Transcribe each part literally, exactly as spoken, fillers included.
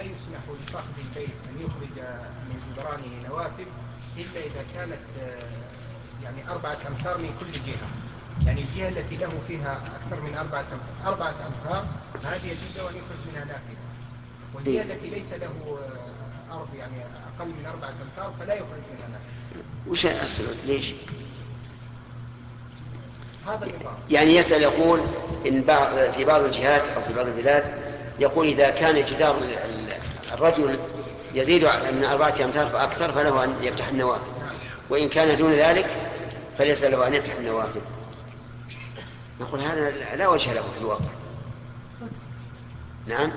يسمح لصاحب البيت أن يخرج من جدرانه نوافذ إلا إذا كانت يعني أربعة أمتار من كل جهة. يعني الجهة التي له فيها أكثر من أربعة أربعة أمتار هذه يجوز أن يخرج منها نافذة، والجهة التي ليس له أرض يعني أقل من أربعة أمتار فلا يخرج منها نافذة. وش السبب؟ ليش؟ هذا النظام. يعني يسأل يقول إن بعض في بعض الجهات أو في بعض البلاد يقول إذا كان جدار الرجل يزيد من أربعة أمتار فأكثر فله أن يفتح النوافذ، وإن كان دون ذلك فليس له أن يفتح النوافذ. نقول هذا لا وجه له في الواقع. نعم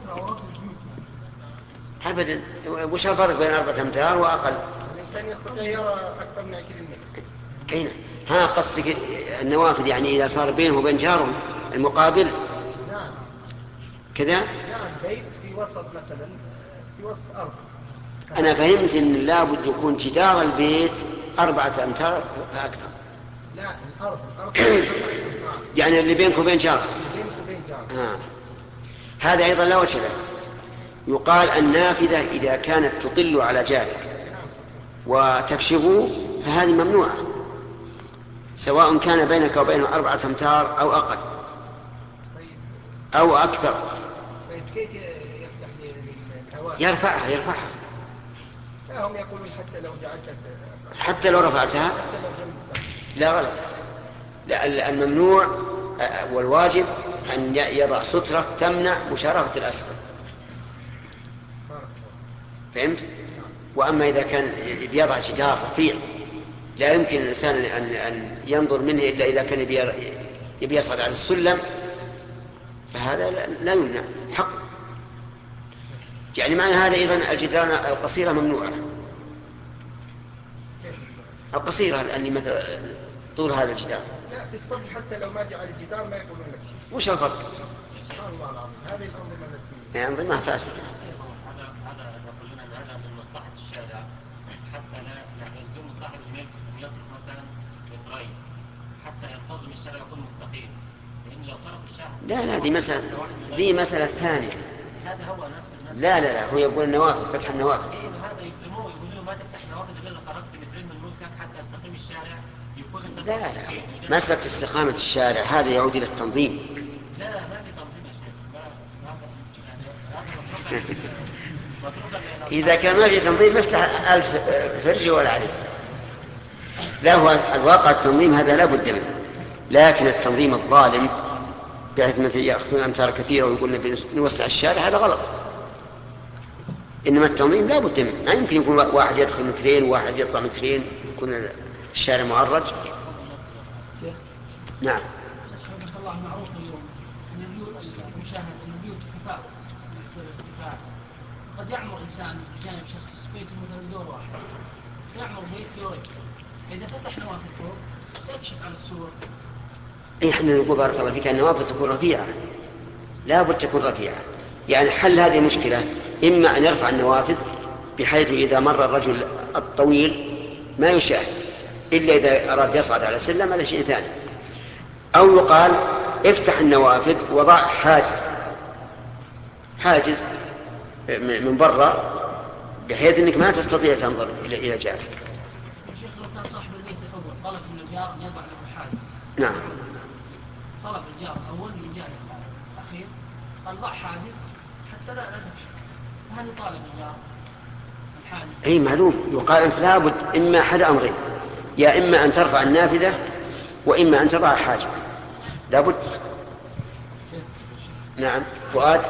أبدا. وش الفرق بين أربعة أمتار وأقل؟ الإنسان يستطيع يرى أكثر من عشرين متر. أين؟ ها قصدك النوافذ يعني إذا صار بينه وبين جاره المقابل؟ نعم كذا؟ نعم بيت في وسط مثلا في وسط أرض. أنا فهمت أن لابد يكون جدار البيت أربعة أمتار فأكثر. لا الأرض الأرض يعني اللي بينك وبين جاره. بينك وبين جاره. آه. هذا أيضا لا وجه له. يقال النافذة إذا كانت تطل على جارك وتكشفه فهذه ممنوعة، سواء كان بينك وبينه أربعة أمتار أو أقل أو أكثر. طيب كيف يفتح للهواء؟ يرفعها يرفعها. لا هم يقولون حتى لو جعلت حتى لو رفعتها حتى لو جنب السقف. لا غلط. لا الممنوع والواجب أن يضع سترة تمنع مشارفة الأسفل. فهمت؟ وأما إذا كان يضع جدار رفيع لا يمكن الإنسان أن ينظر منه إلا إذا كان يبي يصعد على السلم فهذا لا يمنع حق. يعني معنى هذا إذن الجدران القصيرة ممنوعة. القصيرة اللي مثل طول هذا الجدار. لا في الصدر حتى لو ما جعل الجدار ما يقولون لك شيء. وش الفرق؟ سبحان الله العظيم هذه الأنظمة التي يعني أنظمة فاسدة. هذا هذا يقولون أن هذا من مصلحة الشارع حتى لا يعني يلزم صاحب الملك أن يترك مثلا مترين حتى ينتظم الشارع يكون مستقيم، لأن لو ترك الشارع لا لا دي مسألة دي مسألة ثانية. هذا هو نفس النفس. لا لا لا هو يقول النوافذ فتح النوافذ. إيه هذا يلزموه يقولوا له ما تفتح نوافذ إلا خرجت مترين من ملكك حتى يستقيم الشارع يكون أنت. لا لا مسألة استقامة الشارع هذا يعود إلى التنظيم. لا لا ما في تنظيم يا شيخ. إذا كان ما في تنظيم يفتح ألف فرج ولا عليه. لا هو الواقع التنظيم هذا لا بد منه، لكن التنظيم الظالم بحيث مثل يأخذون أمتار كثيرة ويقولون نوسع الشارع هذا غلط. إنما التنظيم لا بد منه، ما يمكن يكون واحد يدخل مترين وواحد يطلع مترين يكون الشارع معرج. نعم. الله معروف اليوم أن البيوت المشاهد أن البيوت تتفاوت بالنسبة للارتفاع. قد يعمر إنسان بجانب شخص بيته مثلا دور واحد، يعمر بيت دورين، فإذا فتح نوافذ فوق سيكشف عن السور. إحنا نقول بارك الله فيك النوافذ تكون رفيعة، لا بد تكون رفيعة. يعني حل هذه المشكلة إما أن يرفع النوافذ بحيث إذا مر الرجل الطويل ما يشاهد إلا إذا أراد يصعد على سلم هذا شيء ثاني، أو يقال افتح النوافذ وضع حاجز حاجز من برا بحيث أنك ما تستطيع تنظر إلى إلى جارك. الشيخ لو كان صاحب البيت الأول طلب من الجار أن يضع له حاجز. نعم. طلب الجار الأول من الجار الأخير قال ضع حاجز حتى لا لا تكشف، فهل يطالب الجار الحاجز؟ أي معلوم. يقال أنت لابد إما أحد أمرين، يا إما أن ترفع النافذة وإما أن تضع حاجة، لابد. نعم. فؤاد.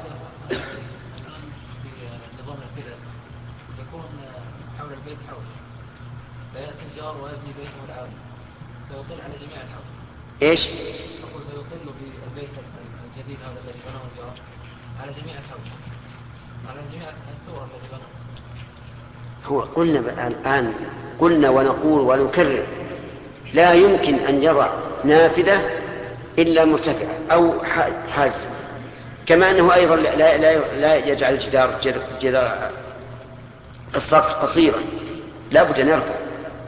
نظام الفرق يكون حول البيت حوش، فيأتي الجار ويبني بيته العالي فيطل على جميع الحوش. إيش؟ أقول فيطل بالبيت الجديد هذا الذي بناه الجار على جميع الحوش، على جميع الصور التي بناه. هو قلنا الآن قلنا ونقول ونكرر لا يمكن أن يضع نافذة إلا مرتفعة أو حاجز، كما أنه أيضا لا, لا, لا يجعل الجدار جدار السطح قصيرا، لا بد أن يرفع.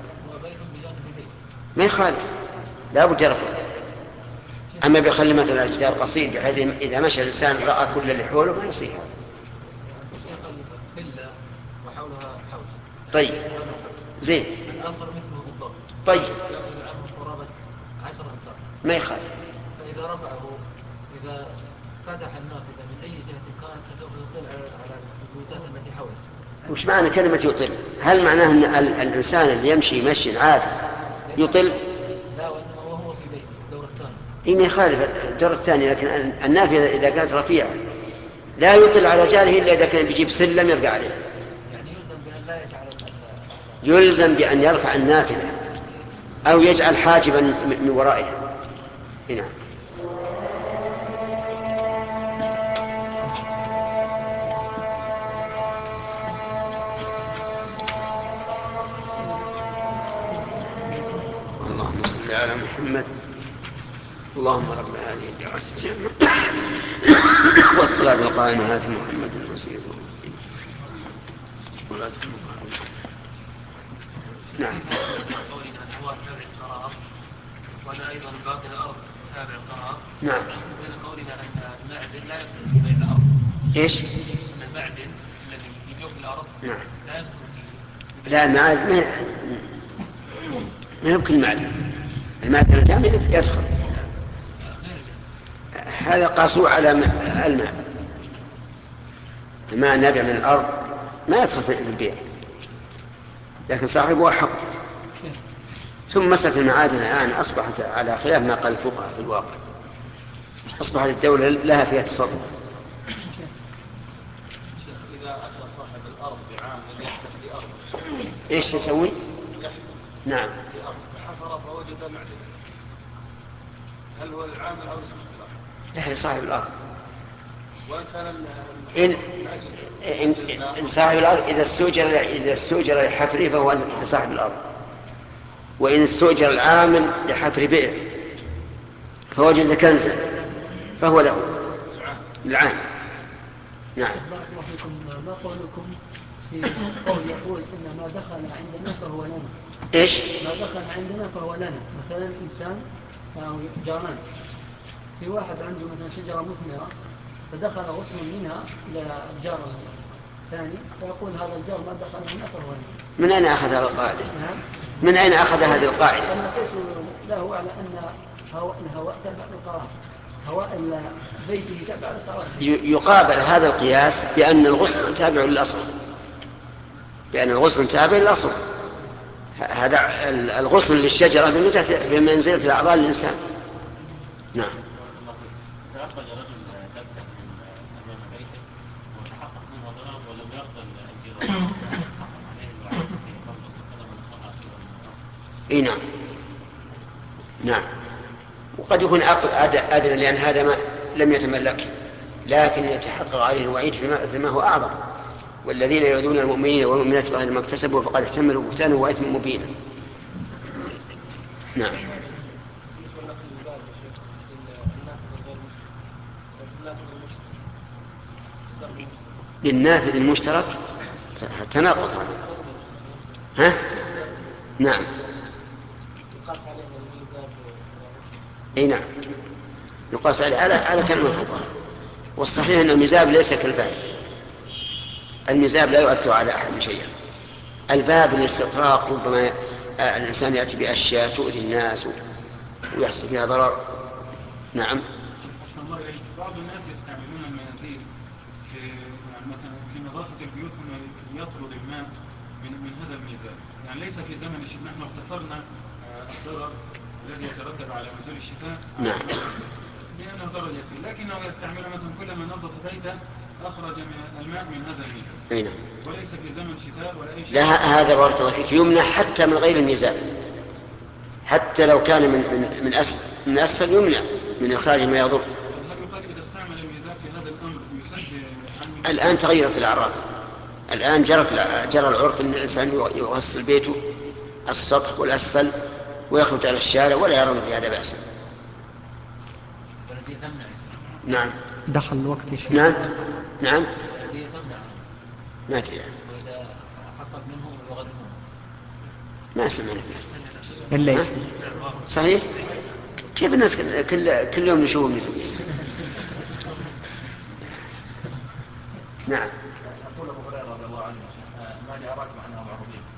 ما يخالف، لا بد يرفع. أما بيخلي مثلا الجدار قصير بحيث إذا مشى الإنسان رأى كل اللي حوله ما يصير. طيب زين. الآخر مثله بالضبط. طيب يأخذ عنه قرابة عشرة أمتار. ما يخالف. فإذا رفعه إذا فتح النافذة من أي جهة كانت فسوف يطل على البيوتات التي حوله. وش معنى كلمة يطل؟ هل معناه أن ال- الإنسان اللي يمشي مشي عادي يطل؟ لا، وإنما وهو في بيته الدور الثاني. إيه ما يخالف الدور الثاني، لكن النافذة إذا كانت رفيعة لا يطل على جاره إلا إذا كان بيجيب سلم يرجع عليه. يعني يلزم بأن لا يجعل يلزم بأن يرفع النافذة أو يجعل حاجبا من ورائها. هنا اللهم صل على محمد. اللهم رب هذه الدعوة التامة والصلاة القائمة آت محمد الوسيلة والصلاة المقامة. نعم. قولنا هو تابع القرار وأنا أيضا باقي الأرض تابع القرار. نعم. بين قولنا أن المعدن لا يدخل في بيع الأرض. إيش؟ أن المعدن الذي يجوف الأرض نعم. لا يدخل في لا المعدن ما ما يمكن المعدن المعدن الجامد يدخل. هذا قاسوه على الماء. الماء النابع من الأرض ما يدخل في البيع، لكن صاحبه حق. ثم مسألة المعادن الآن أصبحت على خلاف ما قال الفقهاء في الواقع، أصبحت الدولة لها فيها تصرف. إذا أتى صاحب الأرض بعام يحتفل بأرض إيش يسوي؟ بأرض نعم. فحفر فوجد معدن، هل هو العامل أو اسمه الأرض؟ لا لصاحب الأرض. وإن كان إن, إن, إن صاحب الأرض إذا استؤجر إذا استؤجر لحفره فهو لصاحب الأرض، وإن استؤجر العامل لحفر بئر فوجد كنزا فهو له العامل. نعم. بارك الله فيكم. ما قولكم في قول يقول إن ما دخل عندنا فهو لنا؟ إيش؟ ما دخل عندنا فهو لنا. مثلا إنسان أو جاران، في واحد عنده مثلا شجرة مثمرة فدخل غصن منها إلى الجار الثاني فيقول هذا الجار ما دخل منها فهو لنا. من أين أخذ هذه القاعدة؟ من أين أخذ هذه القاعدة؟ أن قيس له على أن هواء الهواء تبع للقرار، هواء بيته تبع للقرار. يقابل هذا القياس بأن الغصن تابع للأصل، بأن الغصن تابع للأصل. هذا الغصن للشجرة بمنزلة الأعضاء للإنسان. نعم. إذا أخرج رجل دبة من أمام بيته وتحقق منها ضرر ولم يرضى الجيران حقق عليه الوعد في قول الرسول صلى الله عليه وسلم من خلع شيئا من الأرض. إيه نعم. نعم. وقد يكون أدنى لأن هذا ما لم يتملك، لكن يتحقق عليه الوعيد فيما, فيما هو أعظم. والذين يؤذون المؤمنين والمؤمنات بغير ما اكتسبوا فقد احتملوا بهتانا وإثما مبينا. نعم. للنافذ المشترك تناقض هذا. ها؟ نعم. اي نعم، يقاس عليه على على كلمة الفقهاء. والصحيح ان المزاب ليس كالباب، المزاب لا يؤثر على احد شيئا. الباب الاستطراق ربما الانسان ياتي باشياء تؤذي الناس ويحصل فيها ضرر. نعم. بعض الناس يستعملون المنازل في مثلا في نظافة البيوت يطرد الماء من من هذا الميزان، يعني ليس في زمن الشتاء. نحن اغتفرنا الضرر الذي يترتب على نزول الشتاء نعم لأنه ضرر يسير، لكنه يستعمل مثلا كلما نظف بيته أخرج من الماء من هذا الميزان. نعم. وليس في زمن شتاء ولا أي شيء. لا، هذا بارك الله فيك يمنع حتى من غير الميزان، حتى لو كان من من من اسفل من اسفل يمنع من اخراج ما يضر. هل يقال إذا استعمل الميزان في هذا الأمر يسد عنه؟ الآن تغيرت الأعراف، الآن جرت جرى العرف أن الإنسان يغسل بيته السطح والأسفل ويخرج على الشارع ولا يرون في هذا بأسا. نعم. دخل الوقت يا شيخ. نعم نعم. ما أدري وإذا حصل منه يغرمون. ما سمعنا الليل. صحيح. كيف الناس كل كل يوم نشوفهم يزورون؟ نعم. يقول أبو هريرة رضي الله عنه ما جاء راكب عنها معروفين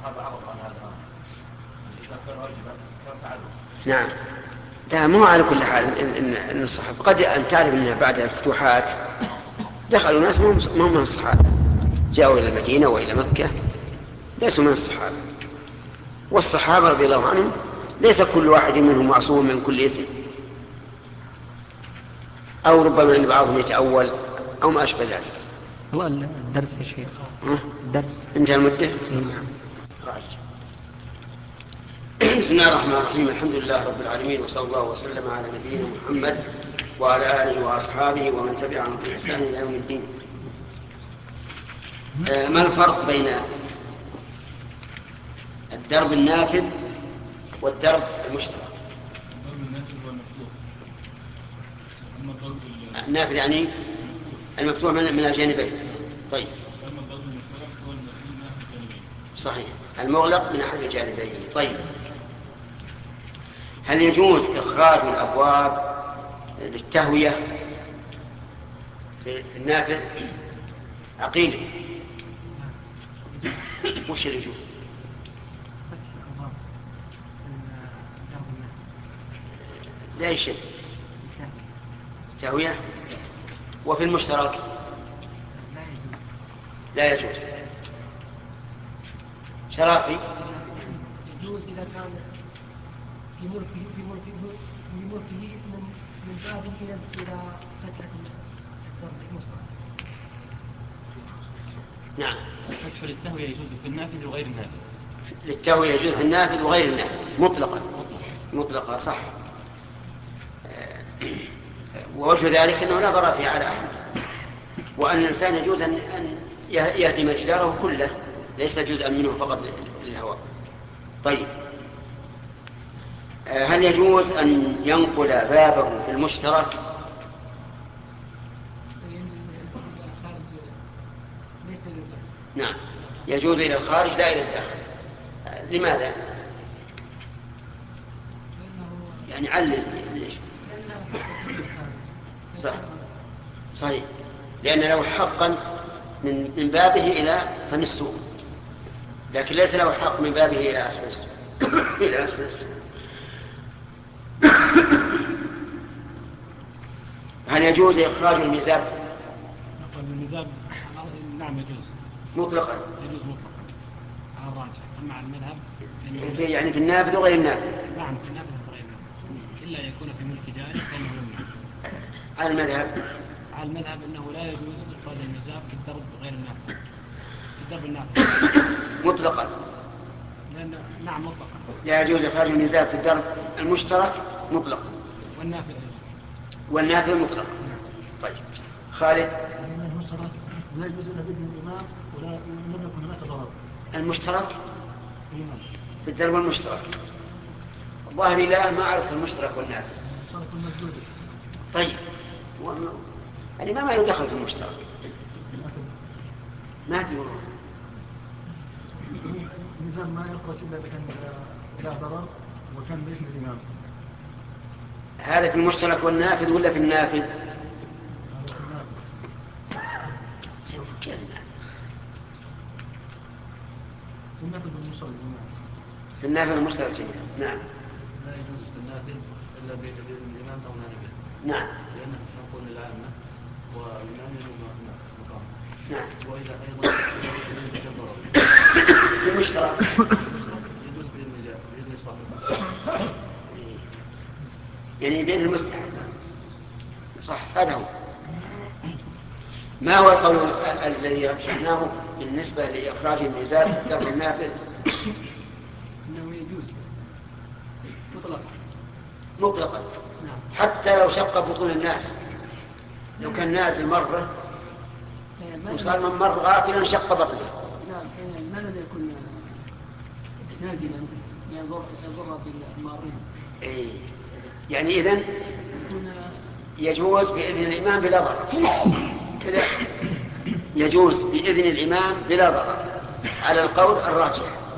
الصحابة عرضوا عن هذا إذا كان واجبا كان فعلوا. نعم. لا مو على كل حال إن, إن الصحابة قد أن تعرف أنها بعد الفتوحات دخلوا ناس ما هم من الصحابة جاءوا إلى المدينة وإلى مكة ليسوا من الصحابة، والصحابة رضي الله عنهم ليس كل واحد منهم معصوم من كل إثم، أو ربما أن بعضهم يتأول أو ما أشبه ذلك. والله الدرس يا شيخ. الدرس انتهى المدة؟ نعم. بسم الله الرحمن الرحيم. الحمد لله رب العالمين، وصلى الله وسلم على نبينا محمد وعلى آله وأصحابه ومن تبعهم بإحسان إلى يوم الدين. ما الفرق بين الدرب النافذ والدرب المشترك؟ النافذ يعني المفتوح من الجانبين. طيب صحيح، المغلق من أحد الجانبين. طيب هل يجوز إخراج الأبواب للتهوية في النافذ؟ عقيل وش اللي يجوز؟ لا شيء تهوية. وفي المشترك لا يجوز. شرافي يجوز إذا كان في ملكه في ملكه في ملكه من من باب إلى إلى فتحة الدرب المشترك. نعم. الفتح للتهوية يجوز في النافذ وغير النافذ. للتهوية يجوز في النافذ وغير النافذ مطلقا مطلقا صح. ووجه ذلك أنه لا ضرر فيه على أحد، وأن الإنسان يجوز أن يهدم جداره كله ليس جزءا منه فقط للهواء. طيب هل يجوز أن ينقل بابه في المشترك؟ نعم يجوز إلى الخارج لا إلى الداخل. لماذا؟ يعني علل ليش؟ صح صحيح، لأن له حقا من من بابه إلى فم السوق، لكن ليس له حق من بابه إلى أسفل السوق. إلى أسفل السوق. هل يجوز إخراج الميزاب؟ الميزاب نعم يجوز مطلقا. يجوز مطلقا على الراجح. أما على المذهب يعني في النافذ وغير النافذ. نعم في النافذ وغير النافذ إلا يكون في ملك جاري فإنه يمنع. على المذهب على المذهب أنه لا يجوز إخراج الميزاب في الدرب غير النافذ، في الدرب النافذ مطلقا. لأن نعم مطلقا لا يجوز إخراج الميزاب في الدرب المشترك مطلقا. والنافذ والنافذ مطلقا. طيب خالد. المشترك لا يجوز إلا بإذن الإمام ولا لم يكن هناك ضرر. المشترك في الدرب المشترك ظاهري لا ما عرفت المشترك والنافذ. طيب الإمام ما يدخل في المشترك ما تقول الميزان ما يخرج إلا إذا كان لا ضرر وكان بإذن الإمام. هذا في المشترك والنافذ ولا في النافذ؟ كيف في النافذ والمشترك. في النافذ والمشترك جميعا. نعم. لا يجوز في النافذ إلا بإذن الإمام أو نائبه. نعم. لأنه حق للعامة والإمام له مقام. نعم. وإذا أيضا في المشترك يجوز بإذن صاحبه. يعني بين المستحق. صح هذا هو. ما هو القول الذي رجحناه بالنسبة لإخراج الميزان في الدرب النافذ؟ إنه يجوز مطلقا. مطلقا. نعم. حتى لو شق بطون الناس، لو كان نازل مرة وصار من مر غافلا شق بطنه. نعم ما لم يكن نازلا يضر يضر بالمارين. إيه. يعني إذن يجوز بإذن الإمام بلا ضرر كذا، يجوز بإذن الإمام بلا ضرر على القول الراجح.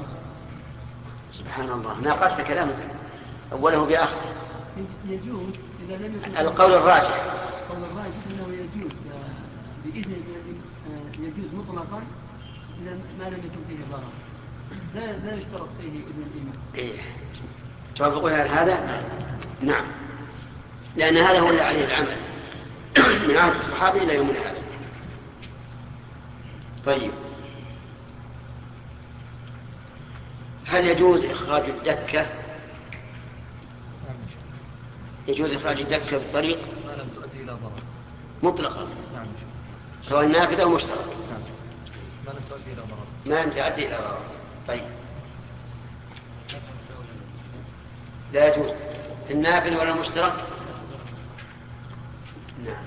سبحان الله ناقضت كلامك أوله بآخره. يجوز إذا لم يكن القول الراجح. القول الراجح أنه يجوز بإذن يجوز مطلقا إذا ما لم يكن فيه ضرر. لا لا يشترط فيه إذن الإمام. إيه توافقون على هذا؟ نعم، لأن هذا هو اللي عليه العمل من عهد الصحابة إلى يومنا هذا. طيب، هل يجوز إخراج الدكة؟ يجوز إخراج الدكة بالطريق ما لم تؤدي إلى ضرر مطلقا، نعم، سواء نافذة أو مشترك، نعم، ما لم تؤدي إلى ضرر ما لم تؤدي إلى ضرر. طيب، لا يجوز في النافذ ولا المشترك؟ نعم.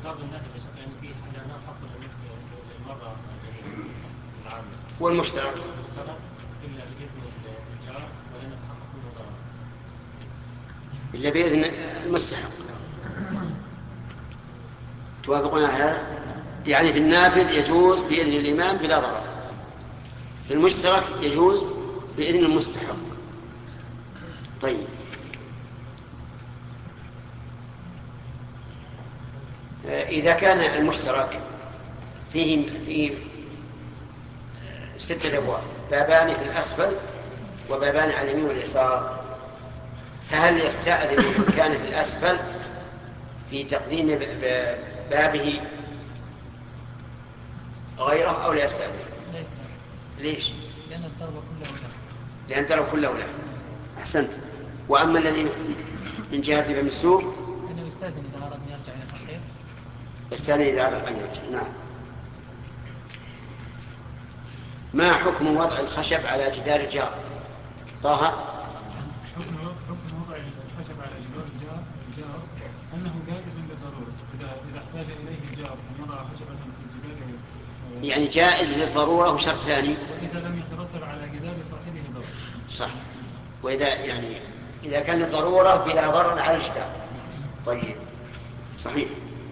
والمشترك إلا بإذن المستحق. توافقون على هذا؟ يعني في النافذ يجوز بإذن الإمام بلا ضرر، في المشترك يجوز بإذن المستحق. طيب، إذا كان المشترك فيه فيه ستة أبواب، بابان في الأسفل وبابان على اليمين واليسار، فهل يستأذن من كان في الأسفل في تقديم بابه غيره أو لا يستأذن؟ ليش؟ لأن الضرب كله له. لأن الضرب كله له. أحسنت. وأما الذي من جهة فم السوق أنه يستأذن إذا أراد أن يرجع إلى الخير. يستأذن إذا أراد أن يرجع. نعم. ما حكم وضع الخشب على جدار الجار؟ طه. حكم حكم وضع الخشب على جدار الجار الجار أنه جائز للضرورة، إذا إذا احتاج إليه الجار أن يضع خشبة في جداره، يعني جائز للضرورة وشرط ثاني. وإذا لم يترتب على جدار صاحبه ضرر. صح. وإذا يعني إذا كان الضرورة بلا ضرر على الجدار. طيب، صحيح.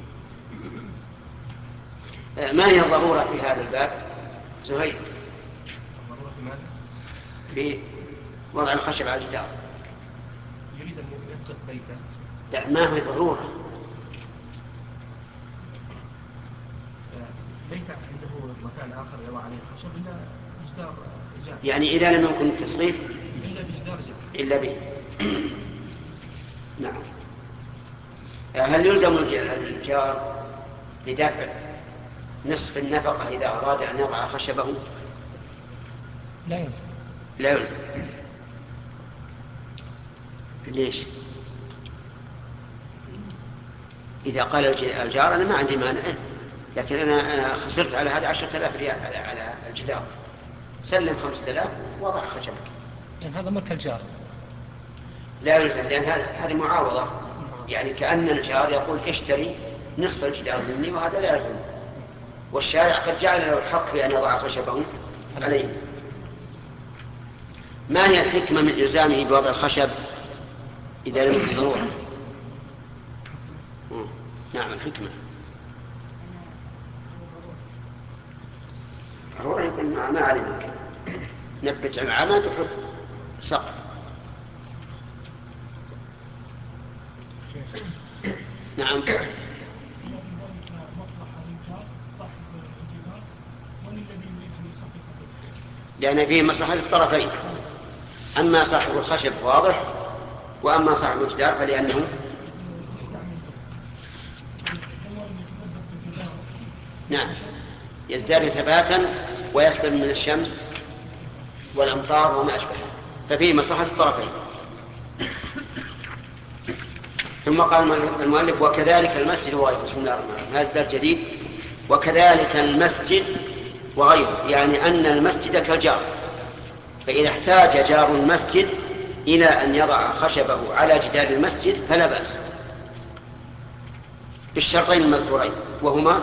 ما هي الضرورة في هذا الباب؟ زهير. في وضع الخشب على الجدار. يريد أن يسقط بيته. لا، ما هي ضرورة. ليس عنده مكان آخر يضع عليه الخشب إلا جدار جار. يعني إذا لم يكن التصريف إلا بجدار جار. إلا به. نعم. هل يلزم الجار بدفع نصف النفقة إذا أراد أن يضع خشبه؟ لا يلزم. لا يلزم. ليش؟ إذا قال الجار أنا ما عندي مانع، لكن أنا أنا خسرت على هذا عشرة آلاف ريال على على الجدار، سلم خمسة آلاف وضع خشبك. يعني هذا ملك الجار. لا يلزم، لأن هذا هذه معاوضة، يعني كأن الجار يقول اشتري نصف الجدار مني، وهذا لا يلزم. والشارع قد جعل له الحق بأن يضع خشبه عليه. ما هي الحكمة من إلزامه بوضع الخشب إذا لم يكن ضرورة؟ نعم، الحكمة ضرورة يكون ما علمك نبت عمامة وحط سقف. نعم. لأن فيه مصلحة الطرفين، أما صاحب الخشب واضح، وأما صاحب الجدار فلأنه نعم يزداد ثباتا ويسلم من الشمس والأمطار وما أشبه، ففيه مصلحة الطرفين. ثم قال المؤلف وكذلك المسجد وغيره. بسم الله الرحمن الرحيم. هذا الدرس جديد. وكذلك المسجد وغيره، يعني أن المسجد كالجار، فإذا احتاج جار المسجد إلى أن يضع خشبه على جدار المسجد فلا بأس، بالشرطين المذكورين، وهما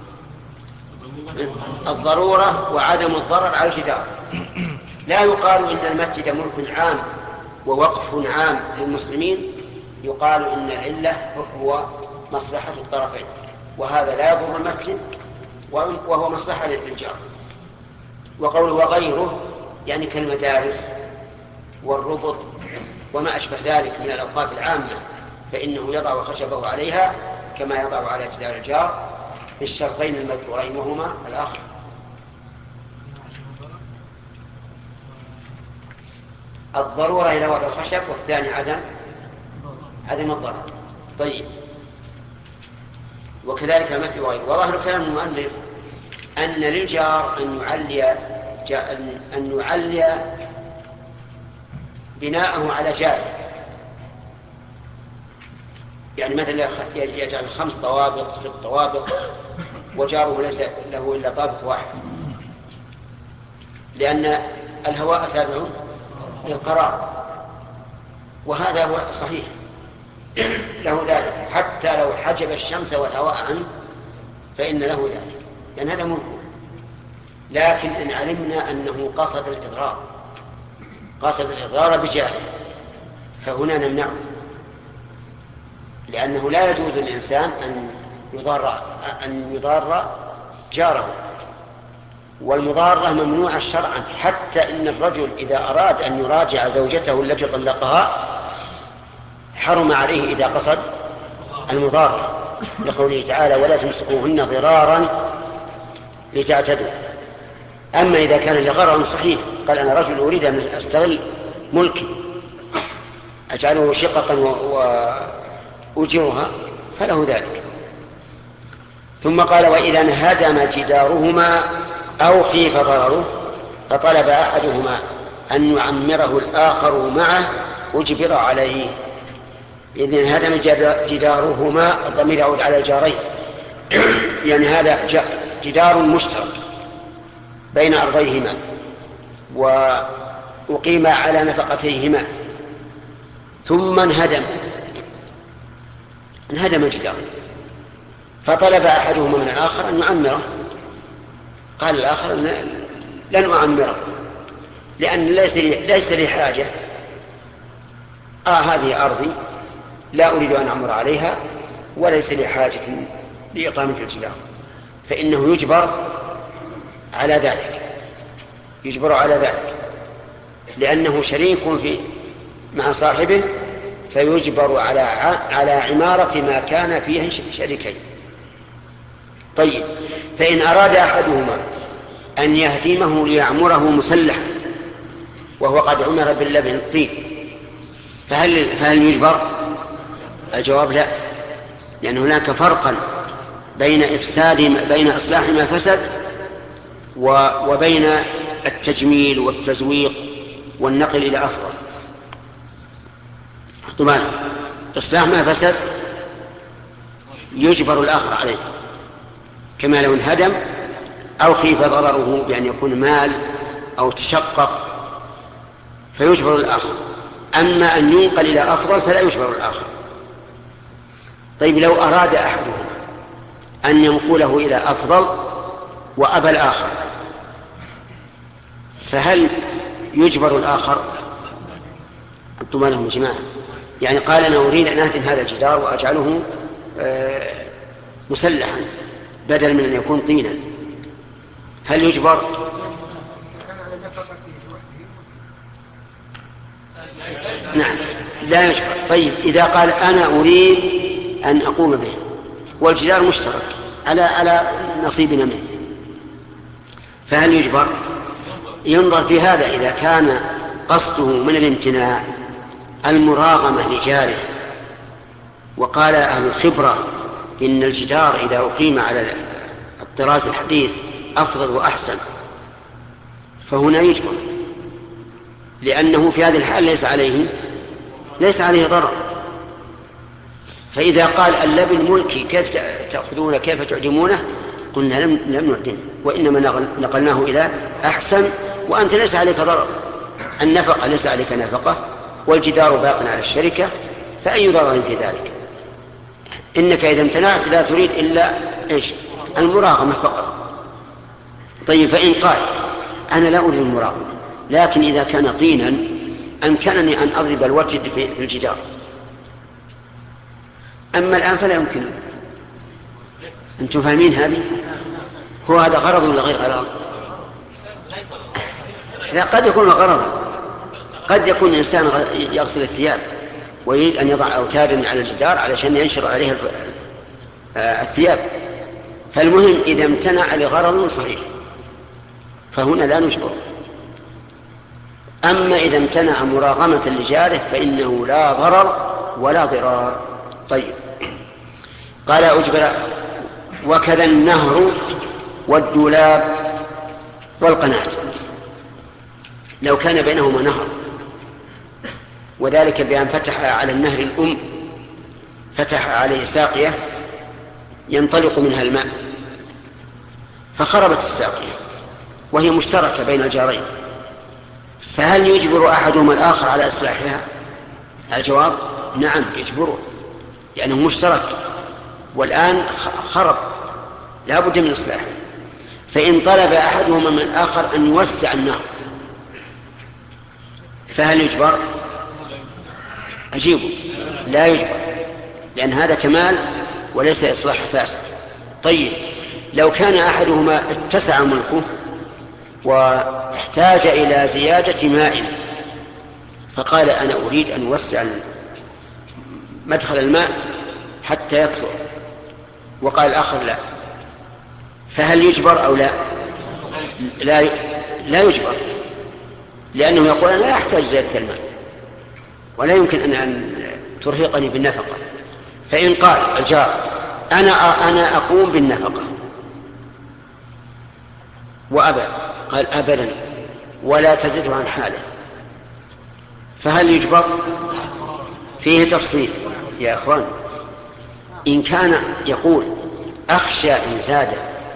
الضرورة وعدم الضرر على الجدار. لا يقال إن المسجد ملك عام ووقف عام للمسلمين، يقال إن العلة هو مصلحة الطرفين، وهذا لا يضر المسجد وهو مصلحة للجار. وقوله وغيره يعني كالمدارس والربط وما أشبه ذلك من الأوقاف العامة، فإنه يضع خشبه عليها كما يضع على جدار الجار بالشرطين المذكورين، وهما الأخ الضرورة إلى وضع الخشب، والثاني عدم عدم الضرر. طيب، وكذلك المثل وغيره. وظاهر كلام المؤلف أن للجار أن يعلي أن يعلي بناءه على جاره، يعني مثلا يجعل خمس طوابق ست طوابق وجاره ليس له إلا طابق واحد، لأن الهواء تابع للقرار، وهذا هو صحيح له ذلك، حتى لو حجب الشمس والهواء عنه فإن له ذلك، لأن هذا ملكه. لكن إن علمنا أنه قصد الإضرار قصد الإضرار بجاره فهنا نمنعه، لأنه لا يجوز للإنسان أن يضار أن يضار جاره، والمضارة ممنوعة شرعا، حتى إن الرجل إذا أراد أن يراجع زوجته التي طلقها حرم عليه إذا قصد المضارة، لقوله تعالى: ولا تمسكوهن ضرارا لتعتدوا. أما إذا كان لغرض صحيح، قال: أنا رجل أريد أن أستغل ملكي أجعله شققا وأجرها، فله ذلك. ثم قال: وإذا انهدم جدارهما أو خيف ضرره فطلب أحدهما أن يعمره الآخر معه أجبر عليه. إذن انهدم جدارهما، الضمير يعود على الجارين، يعني هذا جدار مشترك بين أرضيهما وأقيم على نفقتيهما، ثم انهدم انهدم الجدار، فطلب أحدهما من الآخر أن يعمره. قال الآخر: لن أعمره، لأن ليس لي, ليس لي حاجة، آه هذه أرضي لا أريد أن أعمر عليها، وليس لي حاجة لإقامة الجدار، فإنه يجبر على ذلك يجبر على ذلك لأنه شريك في مع صاحبه، فيجبر على على عمارة ما كان فيه شريكين. طيب، فإن أراد أحدهما أن يهدمه ليعمره مسلحا وهو قد عمر باللبن الطين، فهل فهل يجبر؟ الجواب لا، لأن هناك فرقا بين إفساد بين إصلاح ما فسد وبين التجميل والتزويق والنقل إلى أفضل. طبعا إصلاح ما فسد يجبر الآخر عليه، كما لو انهدم أو خيف ضرره بأن يكون مال أو تشقق فيجبر الآخر. أما أن ينقل إلى أفضل فلا يجبر الآخر. طيب، لو أراد أحدهم أن ينقله إلى أفضل وأبى الآخر فهل يجبر الآخر؟ أنتم لهم جماعة، يعني قال: أنا أريد أن أهدم هذا الجدار وأجعله مسلحا بدل من أن يكون طينا، هل يجبر؟ نعم، لا يجبر. طيب، إذا قال: أنا أريد أن أقوم به والجدار مشترك على على نصيبنا منه، فهل يجبر؟ ينظر في هذا، إذا كان قصده من الامتناع المراغمة لجاره، وقال أهل الخبرة إن الجدار إذا أقيم على الطراز الحديث أفضل وأحسن، فهنا يجبر، لأنه في هذه الحال ليس عليه ليس عليه ضرر. فإذا قال: اللبن ملكي، كيف تأخذونه كيف تعدمونه؟ قلنا: لم لم نعدم، وإنما نقلناه إلى أحسن، وأنت ليس عليك ضرر، النفقة ليس عليك نفقة، والجدار باق على الشركة، فأي ضرر في ذلك؟ إنك إذا امتنعت لا تريد إلا إيش؟ المراغمة فقط. طيب، فإن قال: أنا لا أريد المراغمة، لكن إذا كان طينا أمكنني أن أضرب الوتد في الجدار، أما الآن فلا يمكن. أنتم فاهمين هذه؟ هو هذا غرض ولا غير غرض؟ لا، قد يكون غرضا، قد يكون إنسان يغسل الثياب ويريد أن يضع أوتادا على الجدار علشان ينشر عليها الثياب، فالمهم إذا امتنع لغرض صحيح فهنا لا نجبر. أما إذا امتنع مراغمة لجاره فإنه لا ضرر ولا ضرار. طيب، قال أجبر وكذا النهر والدولاب والقناة، لو كان بينهما نهر، وذلك بأن فتح على النهر الأم فتح عليه ساقية ينطلق منها الماء فخربت الساقية وهي مشتركة بين الجارين، فهل يجبر أحدهما الآخر على إصلاحها؟ الجواب نعم يجبره، لأنه مشترك والآن خرب لا بد من إصلاحه. فإن طلب أحدهما من الآخر أن يوسع النهر فهل يجبر؟ أجيبه لا يجبر، لأن هذا كمال وليس إصلاح فاسد. طيب، لو كان أحدهما اتسع ملكه واحتاج إلى زيادة ماء فقال أنا أريد أن أوسع مدخل الماء حتى يكثر، وقال الآخر لا، فهل يجبر أو لا؟ لا, لا يجبر، لأنه يقول أنا لا أحتاج زيادة الماء ولا يمكن أن ترهقني بالنفقة. فإن قال الجار أنا أنا أقوم بالنفقة وأبى، قال أبدا ولا تزده عن حاله، فهل يجبر؟ فيه تفصيل يا أخوان. إن كان يقول أخشى إن زاد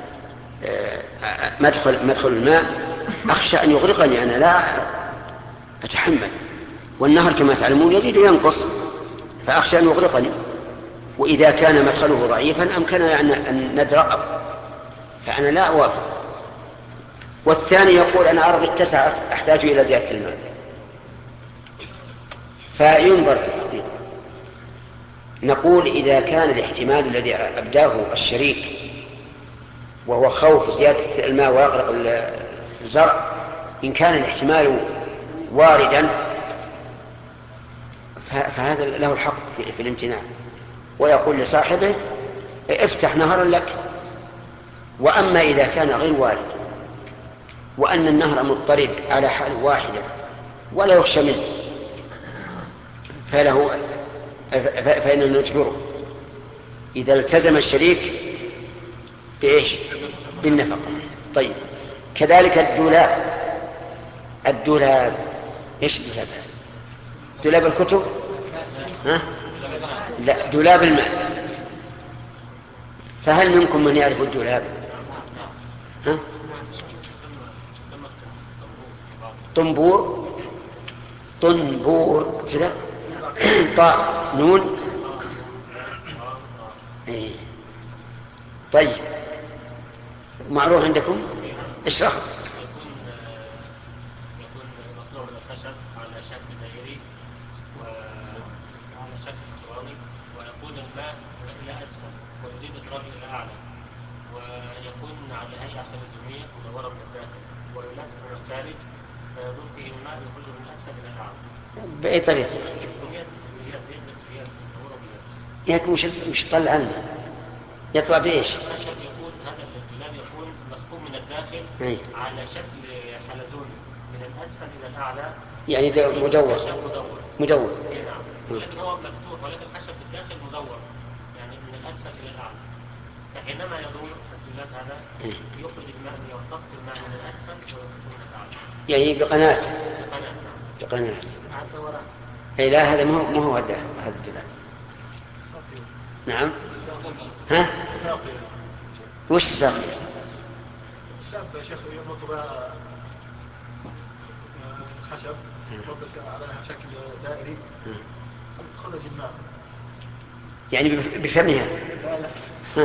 مدخل, مدخل الماء أخشى أن يغرقني، أنا لا أتحمل، والنهر كما تعلمون يزيد وينقص، فأخشى أن يغرقني، وإذا كان مدخله ضعيفا أمكننا أن ندرأه، فأنا لا أوافق. والثاني يقول أنا أرض اتسعت أحتاج إلى زيادة الماء، فينظر في الحقيقة. نقول إذا كان الاحتمال الذي أبداه الشريك وهو خوف زيادة الماء ويغرق الزرع، إن كان الاحتمال واردا فهذا له الحق في الامتناع، ويقول لصاحبه افتح نهرا لك. وأما إذا كان غير وارد وأن النهر مضطرد على حال واحدة ولا يخشى منه فله فإننا نجبره إذا التزم الشريك بإيش؟ بالنفقة. طيب، كذلك الدولاب. الدولاب إيش الدولاب؟ دولاب الكتب؟ ها؟ لا، دولاب الماء. فهل منكم من يعرف الدولاب؟ ها؟ طنبور طنبور كذا طاء نون. إيه. طيب، معروف عندكم؟ اشرح. يكون مصنوع من الخشب على شكل دائري وعلى شكل اسطواني، ويكون الماء الى اسفل ويريد ادراجه الى اعلى، ويكون على هيئه خلزونيه مدوره من الداخل ويلف من الخارج، فيدور فيه الماء يخرج من اسفل الى اعلى. باي طريقه؟ ياك مش مش طلع الماء يطلع بايش؟ الخشب يكون هذا الدولاب يكون مصقوم من الداخل أي. على شكل حلزوني من الاسفل الى الاعلى، يعني مدور مدور مدور اي نعم، ولكن هو مفتوح ولكن الخشب في الداخل مدور يعني من الاسفل الى الاعلى، فحينما يدور الدولاب هذا يخرج الماء يمتص الماء من الاسفل ويخرج من الاعلى، يعني بقناة بقناة بقناة حتى وراء. اي لا، هذا مو مو هو هذا هذا الدولاب. نعم. ها؟ وش الساقية؟ الشاب يا شيخ يربط خشب يربط على شكل دائري تخرج الماء، يعني بفمها؟ لا لا. ها.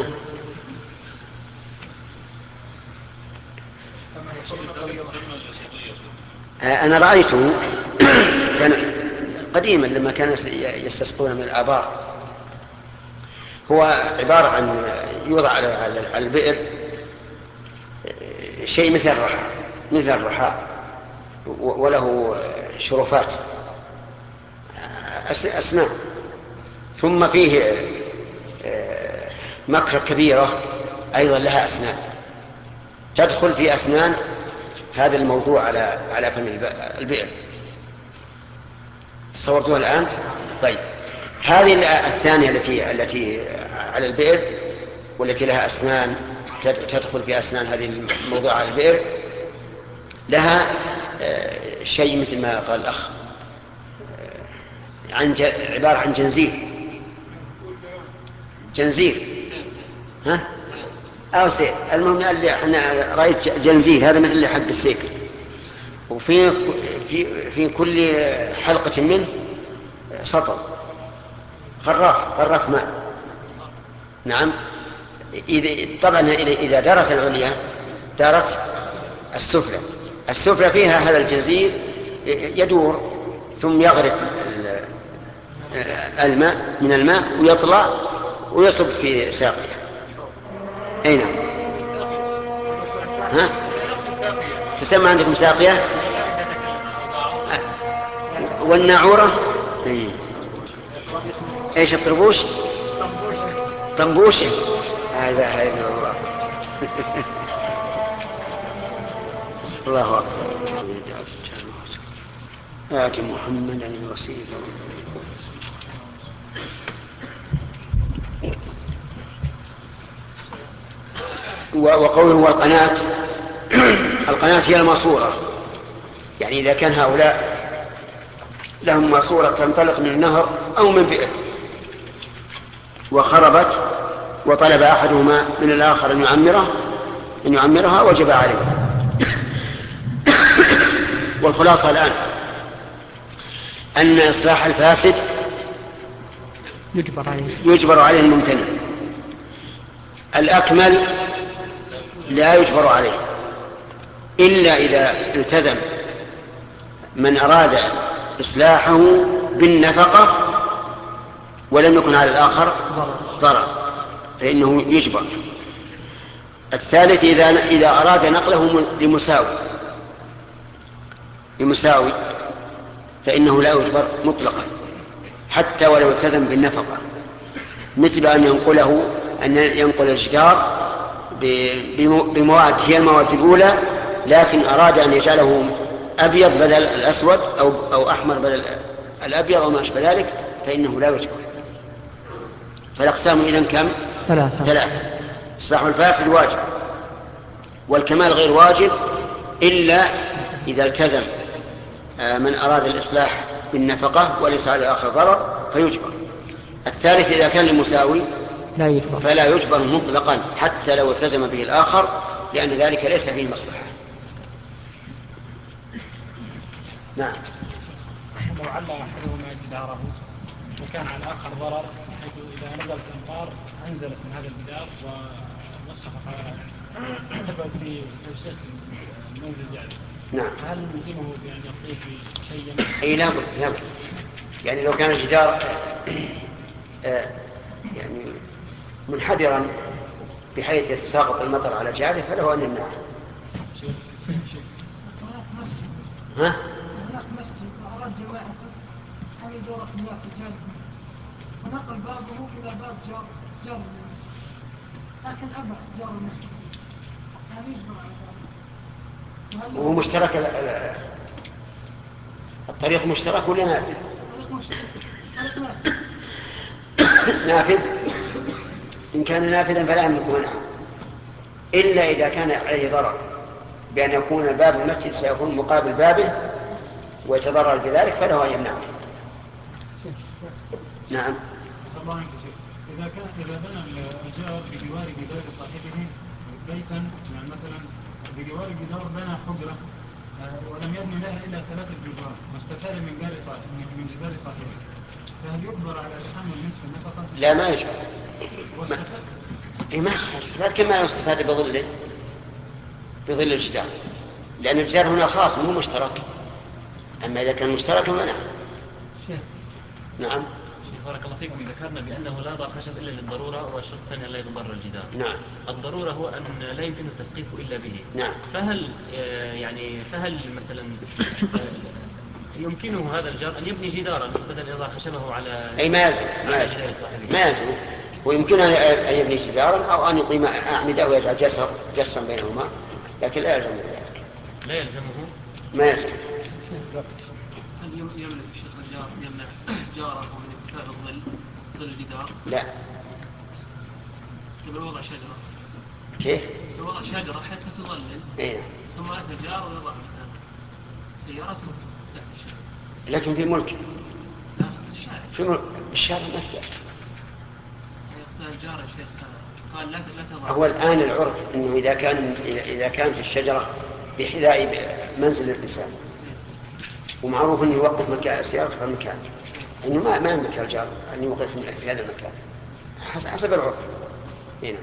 أنا رأيته كان قديما لما كانوا يستسقون من الآبار، هو عبارة عن يوضع على البئر شيء مثل الرحى مثل الرحى وله شرفات أسنان، ثم فيه مكرة كبيرة أيضا لها أسنان تدخل في أسنان هذا الموضوع على على فم البئر، تصورتوها الآن؟ طيب هذه الثانية التي التي على البئر والتي لها أسنان تدخل في أسنان هذه الموضوع على البئر لها شيء مثل ما قال الأخ عن عبارة عن جنزير جنزير ها أو سيف المهم اللي احنا رأيت جنزير هذا مثل اللي حق السيف وفي في في كل حلقة منه سطل خراف خراف ماء. نعم إذا طبعا إذا دارت العليا دارت السفلى السفلى فيها هذا الجنزير يدور ثم يغرف الماء من الماء ويطلع ويصب في ساقية. أين ها تسمى عندكم ساقية والناعورة ايش الطربوش طنبوشة هذا هاي الله الله أكبر آتي محمدا الوسيلة وقوله والقناة القناة هي الماسورة يعني إذا كان هؤلاء لهم ماسورة تنطلق من النهر أو من بئر وخربت وطلب أحدهما من الآخر أن يعمره أن يعمرها وجب عليه. والخلاصة الآن أن إصلاح الفاسد يجبر عليه يجبر عليه الممتنع. الأكمل لا يجبر عليه إلا إذا التزم من أراد إصلاحه بالنفقة ولم يكن على الآخر ضرر فإنه يجبر. الثالث إذا إذا أراد نقله لمساوي لمساوي فإنه لا يجبر مطلقا حتى ولو التزم بالنفقة مثل أن ينقله أن ينقل الجدار بمواد هي المواد الأولى لكن أراد أن يجعله أبيض بدل الأسود أو أو أحمر بدل الأبيض أو ما أشبه ذلك فإنه لا يجبر. فالأقسام إذن كم؟ ثلاثة. ثلاثة. إصلاح الفاسد واجب والكمال غير واجب إلا إذا التزم من أراد الإصلاح بالنفقة وليس على الآخر ضرر فيجبر. الثالث إذا كان لمساوي لا يجبر فلا يجبر مطلقا حتى لو التزم به الآخر لأن ذلك ليس فيه مصلحة. نعم. لو علّ أحدهما جداره وكان على الآخر ضرر حيث إذا نزلت الأمطار أنزلت من هذا الجدار ووسخ سبب في توسيخ المنزل يعني. نعم. هل يمكنه بأن يضيف شيئا؟ أي لا بد لا بد يعني لو كان الجدار آه يعني منحدرا بحيث يتساقط المطر على جعله فله أن يمنعه. ها؟ هناك مسجد أراد جماعته أن يدور في المياه في الجانب فنقل بابه إلى باب جار جار المسجد لكن أبى جار المسجد هذا يجبر على ذلك. وهو مشترك الطريق مشترك ولا نافذ؟ نافذ إن كان نافذا فلا يملك منعه إلا إذا كان عليه ضرر بأن يكون باب المسجد سيكون مقابل بابه ويتضرر بذلك فله أن يمنعه. نعم. إذا كان إذا بنى الجار بجوار جدار صاحبه بيتا يعني مثلا بجوار جدار بنى حجرة ولم يبني لها إلا ثلاثة جدران واستفاد من جار صاحبه من جدار صاحبه فهل يجبر على تحمل نصف النفقة؟ لا ما يجبر. ما استفاد كما استفاد بظله بظل الجدار لأن الجدار هنا خاص مو مشترك أما إذا كان مشتركا منع. نعم. شيخ بارك الله فيكم ذكرنا بأنه لا ضار خشب إلا للضرورة والشرط الثاني لا يضر الجدار. نعم. الضرورة هو أن لا يمكن التسقيف إلا به. نعم. فهل يعني فهل مثلا يمكنه هذا الجار أن يبني جدارا بدل إضاء خشبه على أي ما يلزم ما يلزم ما يلزم ويمكن أن يبني جدارا أو أن يقيم أعمدة ويجعل جسر جسرا بينهما لكن لا يلزم ذلك. لا يلزمه ما يلزم. هل يملك الشيخ الجار يمنع جاره من ارتفاع الظل ظل الجدار؟ لا. تبي وضع شجرة. كيف؟ وضع شجرة حتى تظلل. إيه. ثم أتى جار ويضع سيارات تحت الشجرة. لكن في ملكه. لا في الشارع. في ملك الشارع ما في بأس. يقصد الجار يا شيخ قال لا لا تضع. هو الآن العرف إنه إذا كان إذا كانت الشجرة بحذاء منزل الإنسان ومعروف إنه يوقف مكان سيارة في المكان إنه ما ما يملك الجار أن يوقف في هذا المكان حسب العرف. هنا.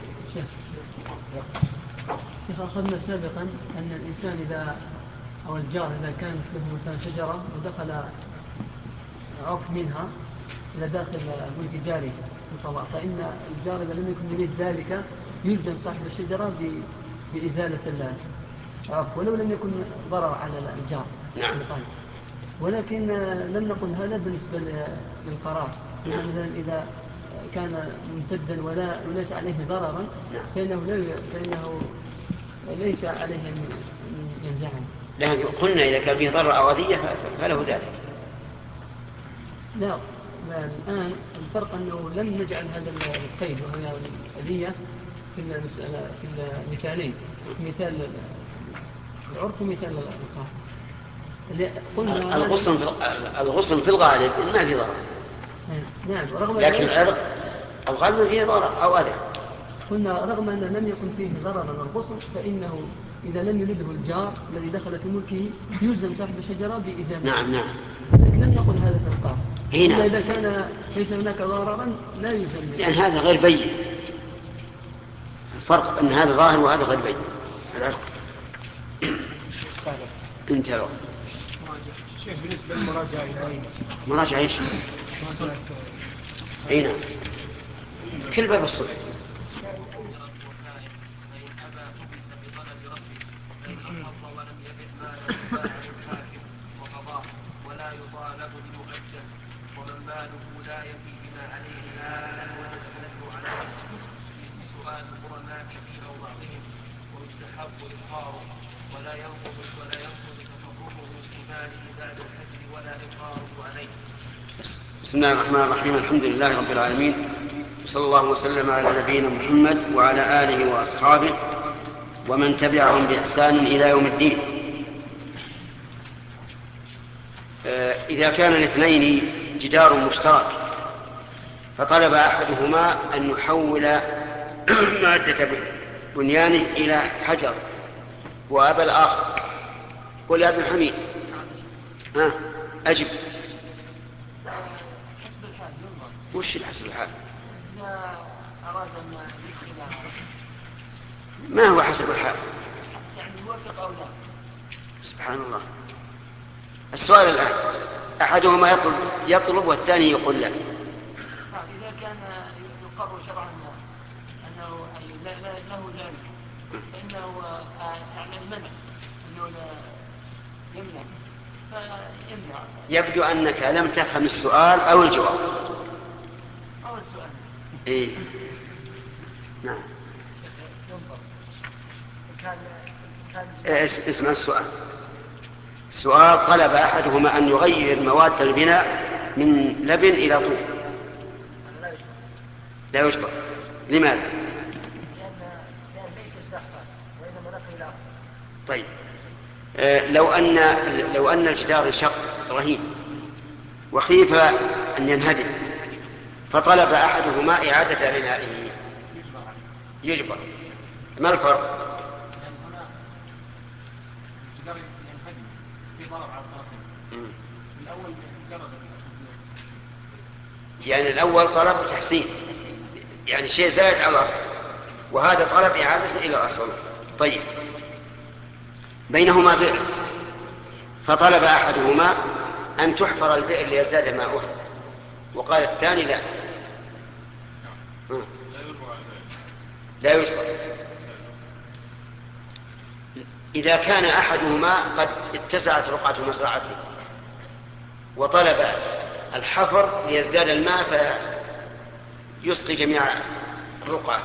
كيف أخذنا سابقا أن الإنسان إذا أو الجار إذا كانت له مثلا شجرة ودخل عرف منها إلى داخل ملك جاري في الفضاء، فإن الجار إذا لم يكن يريد ذلك يلزم صاحب الشجرة بإزالة العرف ولو لم يكن ضرر على الجار. نعم. ولكن لم نقل هذا بالنسبة للقرار. مثلا إذا كان ممتدا ولا وليس عليه ضررا فإنه لا فإنه ليس عليه أن ينزعه. لكن قلنا إذا كان فيه ضرر أو أذية فله ذلك. لا الآن الفرق أنه لم نجعل هذا القيد وهي الأذية في المسألة في المثالين، مثال العرف ومثال الإلقاء. الغصن في الغصن في الغالب ما في ضرر. نعم. رغم لكن العرق الغالب فيه ضرر أو أذى. قلنا رغم أن لم يكن فيه ضرر الغصن فإنه إذا لم يرده الجار الذي دخل في ملكه يلزم صاحب الشجرة بإزالته. نعم نعم. لكن لم نقل هذا في القاف. هنا. إذا كان ليس هناك ضررا لا يلزم. لأن هذا غير بين. الفرق أن هذا ظاهر وهذا غير بين. العرق. انتهى الوقت. شيخ بالنسبة للمراجعة إلى مراجعة إيش؟ أين؟ كل باب الصلح. ولا يطالب بمؤجل ومن ماله لا يفي بما عليه مالا ويتنبه على سؤال الغرماء في او بعضهم ويستحب اظهاره ولا ينقض ولا ينقض تصرفه في ماله بعد الحجر ولا اقراره عليه. بسم الله الرحمن الرحيم. الحمد لله رب العالمين وصلى الله وسلم على نبينا محمد وعلى آله وأصحابه ومن تبعهم بإحسان إلى يوم الدين. إذا كان الاثنين جدار مشترك فطلب أحدهما أن يحول مادة بنيانه إلى حجر وأبى الآخر. قل يا ابن الحميد ها أجب. حسب الحال ينظر. وش حسب الحال؟ إذا أراد أن يدخل ما هو حسب الحال؟ يعني يوافق أو لا. سبحان الله. السؤال الآن أحدهما يطلب, يطلب والثاني يقول لا. إذا كان يقر شرعا أنه له ذلك فإنه يعني المنع أنه لا يمنع فيمنع. يبدو أنك لم تفهم السؤال أو الجواب. أو السؤال. إيه. نعم. كان اسمع السؤال. سؤال طلب أحدهما أن يغير مواد البناء من لبن إلى طوب. لا يجبر. لماذا؟ لأن ليس إصلاح فاسد وإنما نقل إلى. طيب آه لو أن لو أن الجدار انشق رهين وخيف أن ينهدم فطلب أحدهما إعادة بنائه يجبر. ما الفرق؟ يعني الأول طلب تحسين يعني شيء زائد على الأصل وهذا طلب إعادة إلى الأصل. طيب بينهما بئر فطلب أحدهما أن تحفر البئر ليزداد ماؤها وقال الثاني لا لا يجبر. إذا كان أحدهما قد اتسعت رقعة مزرعته وطلب الحفر ليزداد الماء فيسقي جميع الرقعة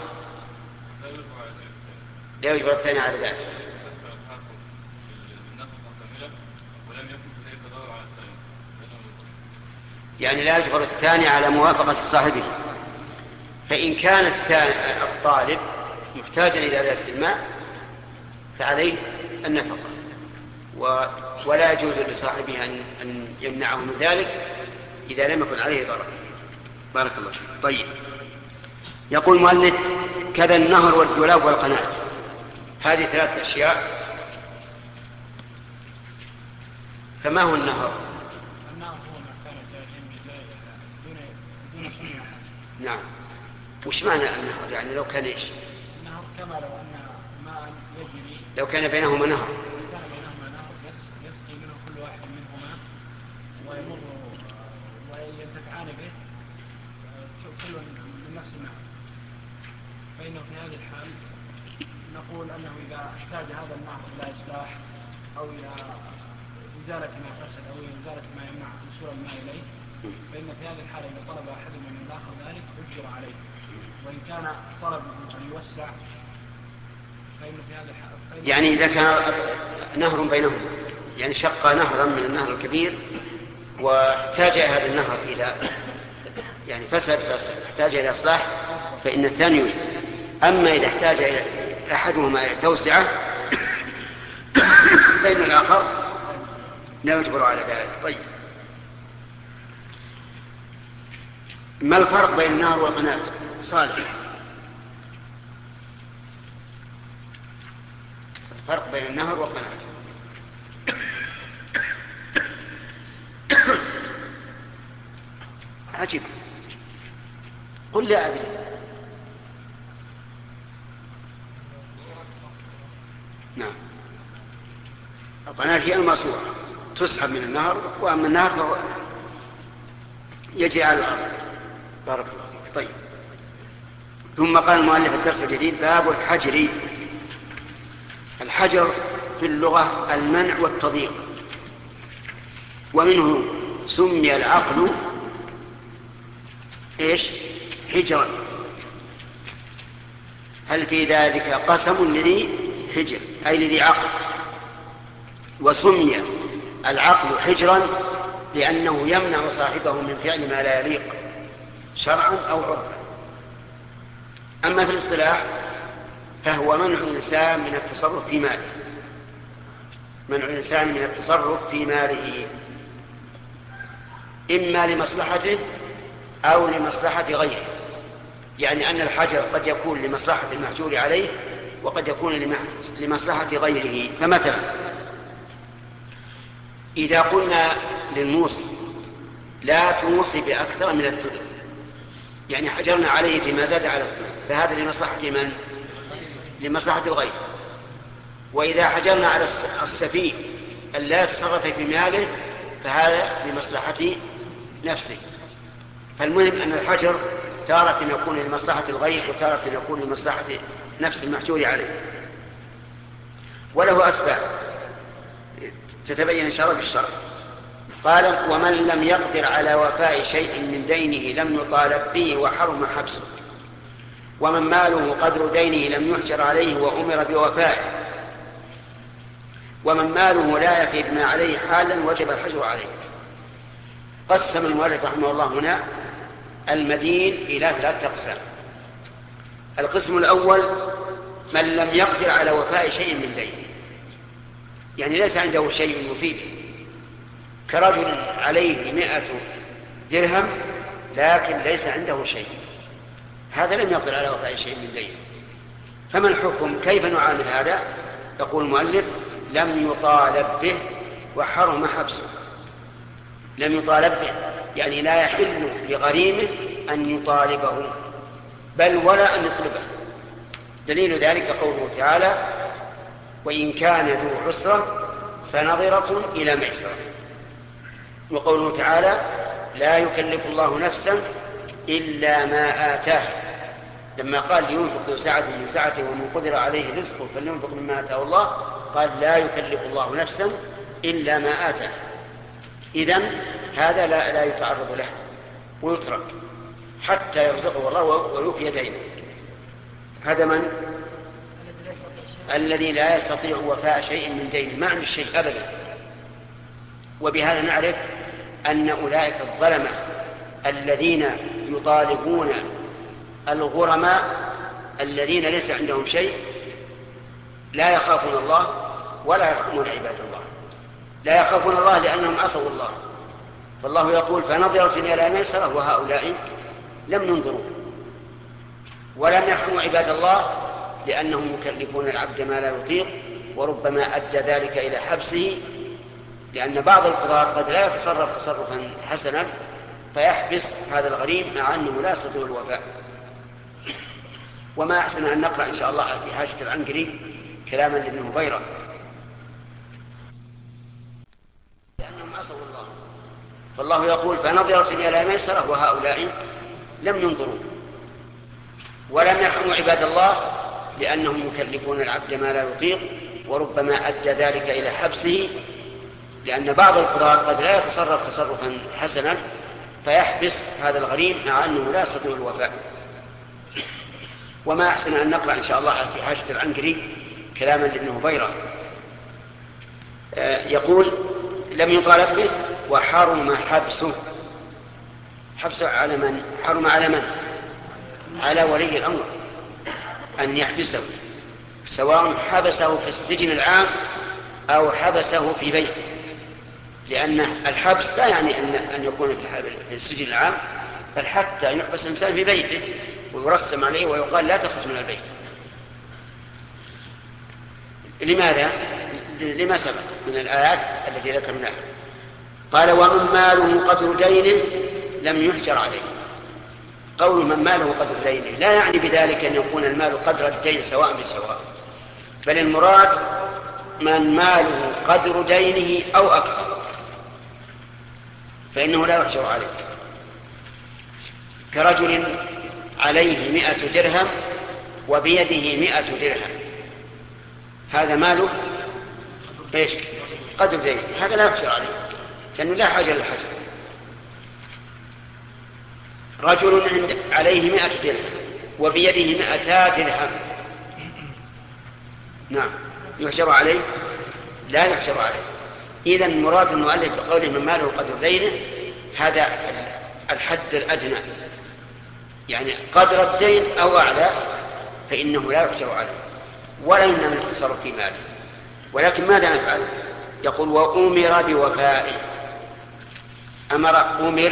لا يجبر الثاني على ذلك. يعني لا يجبر الثاني على موافقة صاحبه. فإن كان الثاني الطالب محتاجا إلى زيادة الماء فعليه النفقة، ولا يجوز لصاحبه أن يمنعه من ذلك إذا لم يكن عليه ضرر. بارك الله فيك. طيب، يقول المؤلف: كذا النهر والدولاب والقناة. هذه ثلاثة أشياء. فما هو النهر؟ النهر هو ما كان دون دون صنع. نعم. وش معنى النهر؟ يعني لو كان ايش؟ النهر كما لو أن ماء يجري، لو كان بينهما نهر، كان بينهما نهر يسقي منه كل واحد منهما ويمر وينتفعان به كل من نفس النهر، فإنه في هذه الحال نقول أنه إذا احتاج هذا النهر إلى إصلاح أو إلى إزالة ما فسد أو إزالة ما يمنع وصول الماء إليه، فإن في هذه الحالة إذا طلب أحدهما من الآخر ذلك أجر عليه. وإن كان طلب أن يوسع فإن في هذه الحالة يعني إذا كان نهر بينهم، يعني شق نهرا من النهر الكبير واحتاج هذا النهر إلى يعني فسد فاحتاج إلى إصلاح فإن الثاني يجب. أما إذا احتاج إلى أحدهما إلى توسعة فإن الآخر لا يجبر على ذلك. طيب، ما الفرق بين النهر والقناة؟ صالح، الفرق بين النهر والقناة. عجيب، قل لا أدري. نعم، القناة هي الماسورة تسحب من النهر، وأما النهر فهو يجري على الأرض. بارك الله فيك. طيب، ثم قال المؤلف الدرس الجديد: باب الحجر. الحجر في اللغة المنع والتضييق، ومنه سمي العقل إيش؟ حجرا. هل في ذلك قسم لذي حجر أي لذي عقل؟ وسمي العقل حجرا لأنه يمنع صاحبه من فعل ما لا يليق شرعا أو عرفا. أما في الاصطلاح فهو منع الإنسان من التصرف في ماله، منع الإنسان من التصرف في ماله إما لمصلحته أو لمصلحة غيره. يعني أن الحجر قد يكون لمصلحة المحجور عليه وقد يكون لمصلحة غيره. فمثلا إذا قلنا للموصي لا توصي بأكثر من الثلث، يعني حجرنا عليه فيما زاد على الثلث، فهذا لمصلحة من؟ لمصلحة الغير. وإذا حجرنا على السفيه أن لا يتصرف في ماله فهذا لمصلحة نفسه. فالمهم أن الحجر تارة يكون لمصلحة الغير وتارة يكون لمصلحة نفس المحجور عليه، وله أسباب تتبين إن شاء الله بالشرع. قال: ومن لم يقدر على وفاء شيء من دينه لم يطالب به وحرم حبسه، ومن ماله قدر دينه لم يحجر عليه وأمر بوفائه، ومن ماله لا يفي بما عليه حالا وجب الحجر عليه. قسم المؤلف رحمه الله هنا المدين إلى ثلاثة أقسام. القسم الأول من لم يقدر على وفاء شيء من دينه، يعني ليس عنده شيء يفي به، كرجل عليه مئة درهم لكن ليس عنده شيء، هذا لم يقدر على وفاء شيء من دينه. فما الحكم؟ كيف نعامل هذا؟ يقول المؤلف: لم يطالب به وحرم حبسه. لم يطالب به يعني لا يحل لغريمه أن يطالبه بل ولا أن يطلبه. دليل ذلك قوله تعالى: وإن كان ذو عسرة فنظرة إلى ميسرة. وقوله تعالى: لا يكلف الله نفسا إلا ما آتاه، لما قال لينفق ذو سعة من سعته ومن قدر عليه رزقه فلينفق مما آتاه الله، قال لا يكلف الله نفسا إلا ما آتاه. إذن هذا لا, لا يتعرض له ويترك حتى يرزقه الله ويوفي دينه. هذا من؟ الذي لا يستطيع وفاء شيء من دينه، ما عنده شيء أبدا. وبهذا نعرف أن أولئك الظلمة الذين يطالبون الغرماء الذين ليس عندهم شيء لا يخافون الله ولا يرحمون عباد الله. لا يخافون الله لأنهم عصوا الله، فالله يقول فنظرة إلى ميسرة وهؤلاء لم ينظروا. ولم يرحموا عباد الله لأنهم يكلفون العبد ما لا يطيق، وربما أدى ذلك إلى حبسه، لأن بعض القضاة قد لا يتصرف تصرفا حسنا فيحبس هذا الغريم مع أنه لا يستطيع الوفاء. وما أحسن أن نقرأ إن شاء الله في حاشية العنقري كلاما لابن هبيرة لأنهم عصوا الله، فالله يقول فنظرة إلى ميسرة وهؤلاء لم ينظروا. ولم يرحموا عباد الله لأنهم يكلفون العبد ما لا يطيق، وربما أدى ذلك إلى حبسه، لأن بعض القضاة قد لا يتصرف تصرفا حسنا فيحبس هذا الغريم مع أنه لا يستطيع الوفاء. وما أحسن أن نقرأ إن شاء الله في حاشية العنقري كلاما لابن هبيرة يقول لم يطالب به وحرم حبسه. حبسه على من؟ حرم على من؟ على ولي الأمر أن يحبسه، سواء حبسه في السجن العام أو حبسه في بيته، لأن الحبس لا يعني أن يكون في السجن العام، بل حتى يحبس الإنسان في بيته ويرسم عليه ويقال لا تخرج من البيت. لماذا؟ لما سبق من الآيات التي ذكرناها. قال ومن ماله قدر دينه لم يحجر عليه. قول من ماله قدر دينه لا يعني بذلك أن يكون المال قدر الدين سواء بسواء، بل المراد من ماله قدر دينه أو أكثر فإنه لا يحجر عليه. كرجل عليه مئة درهم وبيده مئة درهم، هذا ماله إيش؟ قدر دينه، هذا لا يحجر عليه لأنه لا حاجة للحجر. رجل عند عليه مئة درهم وبيده مئتا درهم، نعم يحجر عليه؟ لا يحجر عليه. إذن مراد المؤلف قوله من ماله قدر دينه هذا الحد الأدنى، يعني قدر الدين أو أعلى فإنه لا يحجر عليه ولا يمنع من التصرف في ماله. ولكن ماذا نفعل؟ يقول وأمر بوفائه. أمر أمر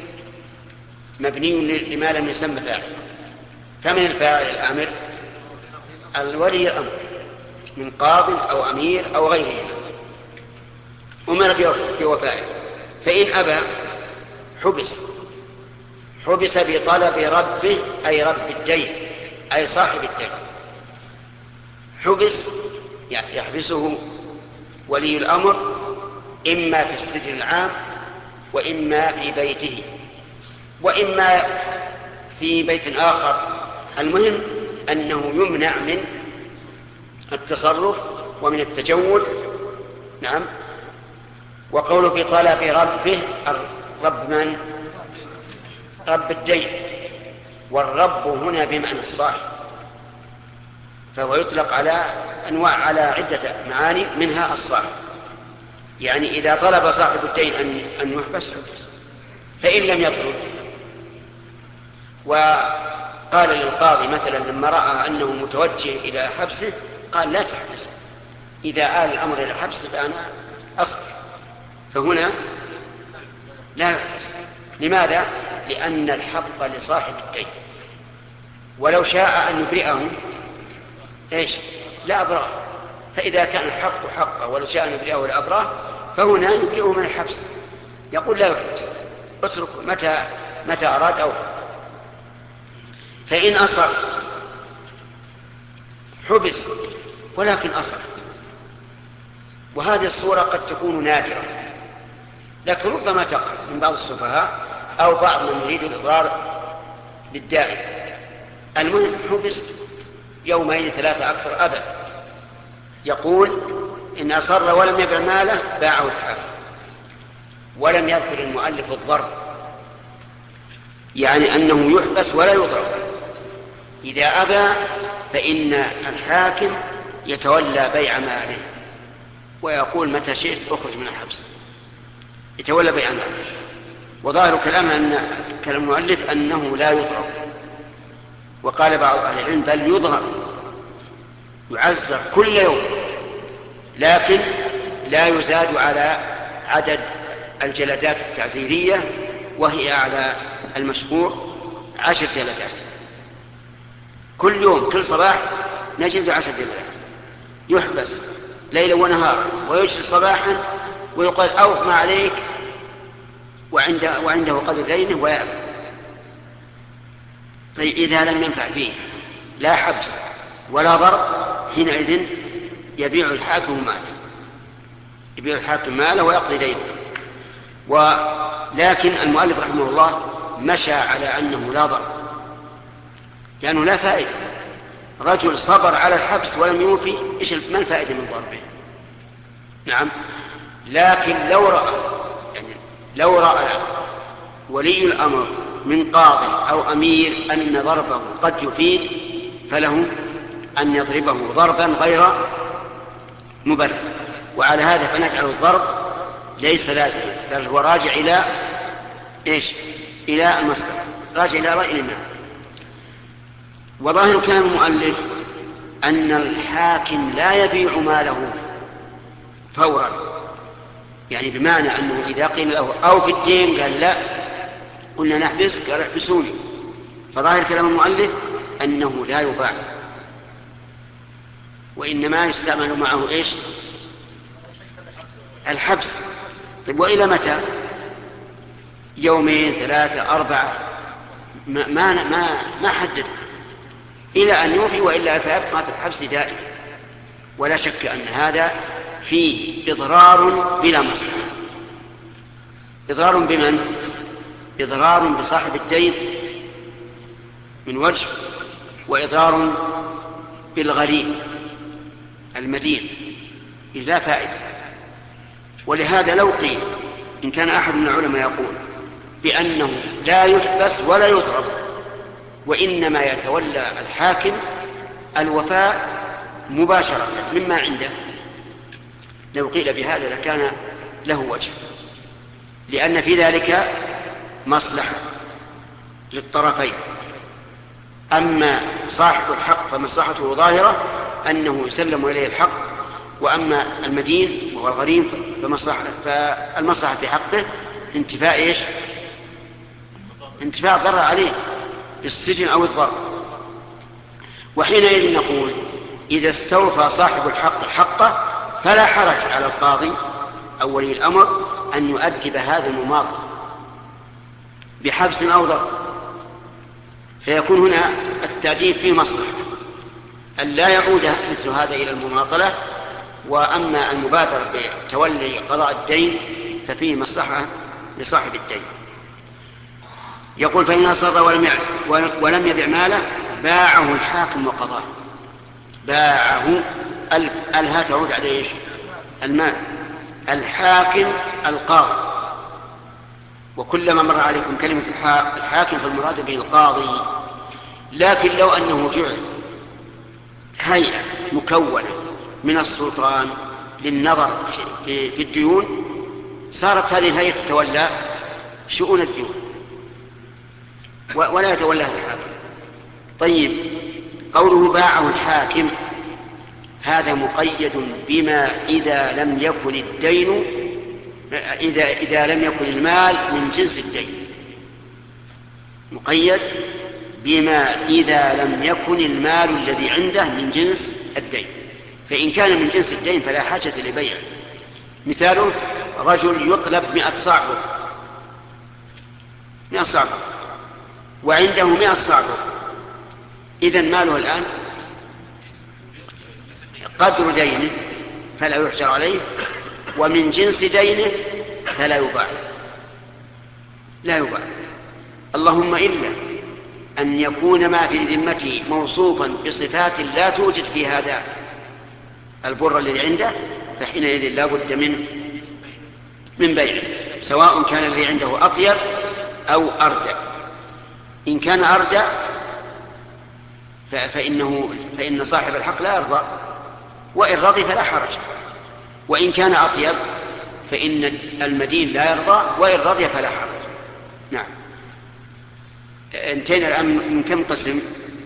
مبني لما لم يسمى فاعل، فمن الفاعل الآمر؟ الولي الأمر من قاض أو أمير أو غيرهما. أمر بوفائه، فإن أبى حبس حبس بطلب ربه أي رب الدين أي صاحب الدين. حبس يحبسه ولي الأمر إما في السجن العام وإما في بيته وإما في بيت آخر. المهم أنه يمنع من التصرف ومن التجول. نعم. وقوله في طلب ربه، الرب من؟ رب الدين، والرب هنا بمعنى الصاحب، فهو يطلق على أنواع على عدة معاني منها الصاحب. يعني إذا طلب صاحب الدين أن أن يحبس حبس، فإن لم يطلب وقال للقاضي مثلا لما رأى أنه متوجه إلى حبسه قال لا تحبس، إذا آل الأمر إلى حبس فأنا أصبر، فهنا لا يحبس. لماذا؟ لأن الحق لصاحب الدين، ولو شاء أن يبرئه إيش؟ لا أبراه. فإذا كان الحق حقه ولو شاء أن يبرئه لا أبراه، فهنا يبرئه من الحبس، يقول لا يحبس، اتركه متى متى أراد أو فإن أصر حبس ولكن أصر. وهذه الصورة قد تكون نادرة، لكن ربما تقع من بعض السفهاء أو بعض من يريد الإضرار بالداعي. المهم حبس يومين ثلاثة أكثر أبد، يقول إن أصر ولم يبع ماله باعه الحال. ولم يذكر المؤلف الضرب، يعني أنه يحبس ولا يضرب. إذا أبى فإن الحاكم يتولى بيع ماله ويقول متى شئت أخرج من الحبس، يتولى بيع ماله. وظاهر كلام أن كلام المؤلف أنه لا يضرب، وقال بعض أهل العلم بل يضرب يعزر كل يوم، لكن لا يزاد على عدد الجلدات التعزيرية، وهي على المشروع عشر جلدات كل يوم، كل صباح نجلد عشر جلدات، يحبس ليلا ونهارا ويجلس صباحا ويقال أوف ما عليك، وعنده, وعنده قدر دينه ويأبى. طيب إذا لم ينفع فيه لا حبس ولا ضرب، حينئذ يبيع الحاكم ماله، يبيع الحاكم ماله ويقضي دينه. ولكن المؤلف رحمه الله مشى على أنه لا ضرب، لأنه لا فائدة. رجل صبر على الحبس ولم يوفي، إيش ما الفائدة من ضربه؟ نعم. لكن لو رأى يعني لو رأى ولي الأمر من قاض أو أمير أن ضربه قد يفيد، فله أن يضربه ضربا غير مبرر. وعلى هذا فنجعل الضرب ليس لازم، بل هو راجع إلى إيش؟ إلى المصلحة، راجع إلى رأي الإمام. وظاهر كلام المؤلف أن الحاكم لا يبيع ماله فورا، يعني بمعنى أنه إذا قيل له أو في الدين قال لا، قلنا نحبسك، قال احبسوني. فظاهر كلام المؤلف أنه لا يباع، وإنما يستعمل معه إيش؟ الحبس. طيب وإلى متى؟ يومين ثلاثة أربعة، ما ما ما, ما حدد، إلى أن يوفي، وإلا فيبقى في الحبس دائما. ولا شك أن هذا فيه إضرار بلا مصلحة. إضرار بمن؟ إضرار بصاحب الدين من وجه، وإضرار بالغريب المدين إذ لا فائدة. ولهذا لو قيل إن كان أحد من العلماء يقول بأنه لا يحبس ولا يضرب، وإنما يتولى الحاكم الوفاء مباشرة مما عنده، لو قيل بهذا لكان له وجه، لأن في ذلك مصلحة للطرفين. أما صاحب الحق فمصلحته ظاهرة أنه يسلم إليه الحق، وأما المدين وهو الغريم فمصلحة فالمصلحة في حقه انتفاء إيش؟ انتفاء ضرر عليه بالسجن أو الضرر. وحينئذ نقول إذا استوفى صاحب الحق حقه فلا حرج على القاضي أو ولي الأمر أن يؤدب هذا المماطل بحبس أو ضرب، فيكون هنا التأديب فيه مصلحة أن لا يعود مثل هذا إلى المماطلة. وأما المبادرة بتولي قضاء الدين ففيه مصلحة لصاحب الدين. يقول فإن أصر ولم ولم يبع ماله باعه الحاكم وقضاه. باعه الها تعود على ايش؟ المال. الحاكم القاضي، وكلما مر عليكم كلمة الحاكم فالمراد به القاضي. لكن لو أنه جعل هيئة مكونة من السلطان للنظر في, في الديون، صارت هذه الهيئة تتولى شؤون الديون ولا يتولاها الحاكم. طيب قوله باعه الحاكم هذا مقيد بما إذا لم يكن الدين إذا, إذا لم يكن المال من جنس الدين، مقيد بما إذا لم يكن المال الذي عنده من جنس الدين. فإن كان من جنس الدين فلا حاجة لبيعه. مثاله رجل يطلب مئة صاع مئة صاع وعنده مئة صاع، إذن ماله الآن قدر دينه فلا يحجر عليه، ومن جنس دينه فلا يباع، لا يباع. اللهم إلا أن يكون ما في ذمته موصوفا بصفات لا توجد في هذا البر الذي عنده، فحينئذ لا بد من من بيعه، سواء كان الذي عنده أطيب أو أردى. إن كان أردى فإنه فإن صاحب الحق لا يرضى، وإن رضي فلا حرج. وإن كان أطيب فإن المدين لا يرضى، وإن رضي فلا حرج. نعم. انتهينا الآن من كم قسم؟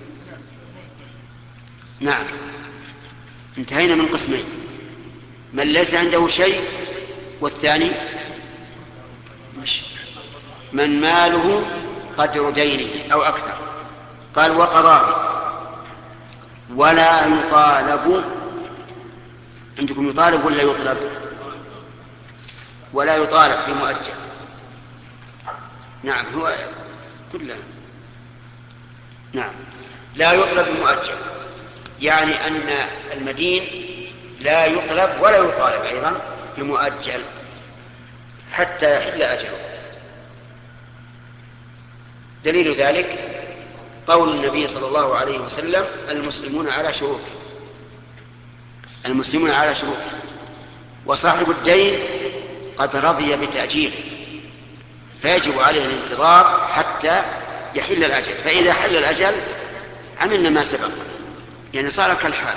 نعم، انتهينا من قسمين: من ليس عنده شيء، والثاني مش من ماله قدر دينه أو أكثر. قال: وقرار ولا يطالب. عندكم يطالب ولا يطلب؟ ولا يطالب في مؤجل. نعم، هو كلها. نعم، لا يطلب بمؤجل، يعني أن المدين لا يطلب ولا يطالب أيضا بمؤجل حتى يحل أجله. دليل ذلك قول النبي صلى الله عليه وسلم: المسلمون على شروطه، المسلمون على شروطه، وصاحب الدين قد رضي بتأجيله، فيجب عليه الانتظار حتى يحل الأجل. فإذا حل الأجل عملنا ما سبق، يعني صار كالحال.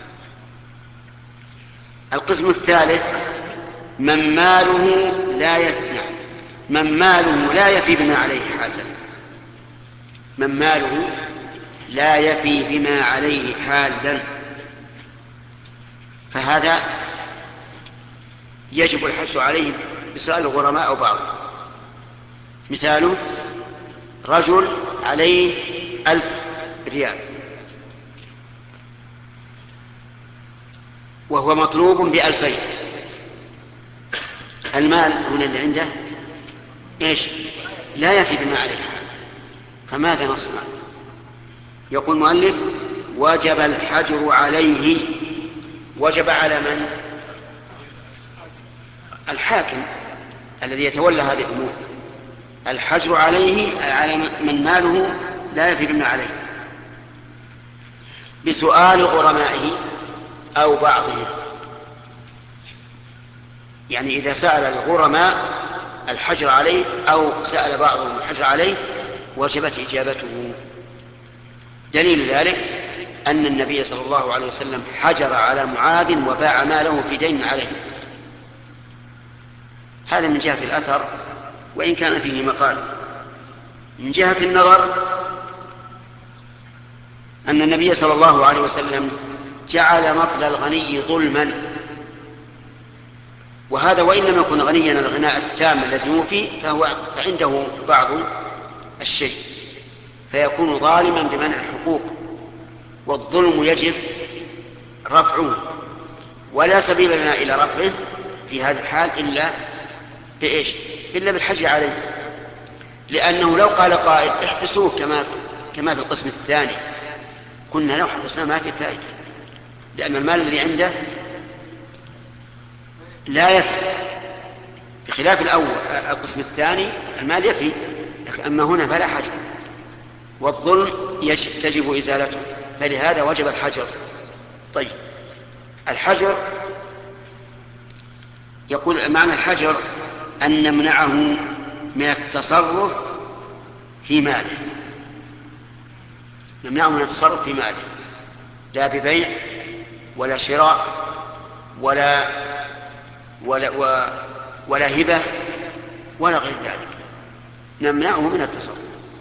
القسم الثالث: من ماله لا يفي من ماله لا يفي بما عليه حالا. من ماله لا يفي بما عليه حالا، فهذا يجب الحث عليه بسؤال الغرماء أو بعضهم. مثاله: رجل عليه ألف ريال وهو مطلوب بألفين. المال هنا اللي عنده إيش؟ لا يفي بما عليه حال، فماذا نصنع؟ يقول المؤلف: وجب الحجر عليه. وجب على من؟ الحاكم الذي يتولى هذه الأمور. الحجر عليه على من ماله لا يفي بما عليه بسؤال غرمائه أو بعضهم. يعني إذا سأل الغرماء الحجر عليه أو سأل بعضهم الحجر عليه وجبت إجابته. دليل ذلك أن النبي صلى الله عليه وسلم حجر على معاذ وباع ماله في دين عليه. هذا من جهة الأثر، وإن كان فيه مقال. من جهة النظر أن النبي صلى الله عليه وسلم جعل مطل الغني ظلما، وهذا وإن لم يكن غنيا الغناء التام الذي يوفي فهو فعنده بعض الشيء، فيكون ظالما بمنع الحقوق، والظلم يجب رفعه، ولا سبيل لنا إلى رفعه في هذا الحال إلا بإيش؟ إلا بالحجر عليه. لأنه لو قال قائل احبسوه كما كما في القسم الثاني كنا لو حبسنا ما في فائدة، لأن المال الذي عنده لا يفي، بخلاف الأول القسم الثاني المال يفي، أما هنا فلا حجر، والظلم تجب إزالته، فلهذا وجب الحجر. طيب، الحجر يقول معنى الحجر أن نمنعه من التصرف في ماله، نمنعه من التصرف في ماله، لا ببيع ولا شراء ولا ولا ولا هبة ولا غير ذلك، نمنعه من التصرف.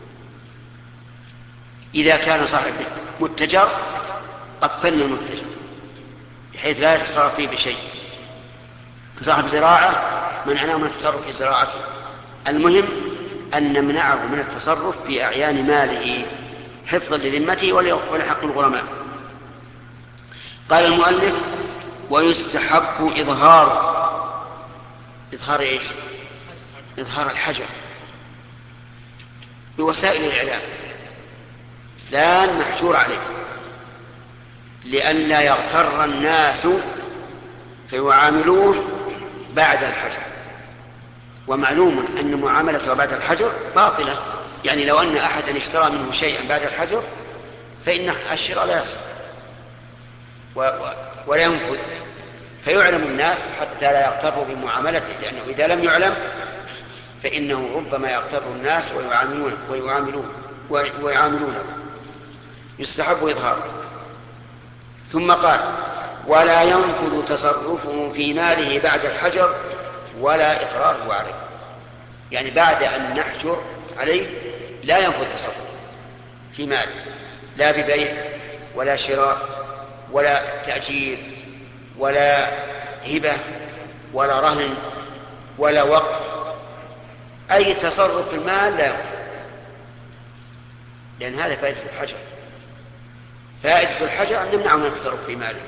إذا كان صاحب متجر قفلنا المتجر بحيث لا يتصرف فيه بشيء، صاحب زراعة منعناه من التصرف في زراعته. المهم أن نمنعه من التصرف في أعيان ماله حفظا لذمته ولحق الغرماء. قال المؤلف: ويستحب إظهار إظهار إيش؟ إظهار الحجر بوسائل الإعلام، فلان محجور عليه، لئلا يغتر الناس فيعاملوه بعد الحجر. ومعلوم أن معاملته بعد الحجر باطلة، يعني لو أن أحدا اشترى منه شيئا بعد الحجر فإن الشراء لا يصح ولا ينفذ، فيعلم الناس حتى لا يغتروا بمعاملته، لأنه إذا لم يعلم فإنه ربما يغتر الناس ويعاملونه ويعاملونه ويعاملونه. يستحب إظهاره. ثم قال: ولا ينفذ تصرفه في ماله بعد الحجر ولا إقراره عليه. يعني بعد أن نحجر عليه لا ينفذ التصرف في مال، لا ببيع ولا شراء ولا تأجير ولا هبة ولا رهن ولا وقف، أي تصرف في المال لا ينفذ، لأن هذا فائدة الحجر. فائدة الحجر أن نمنعه من التصرف في ماله.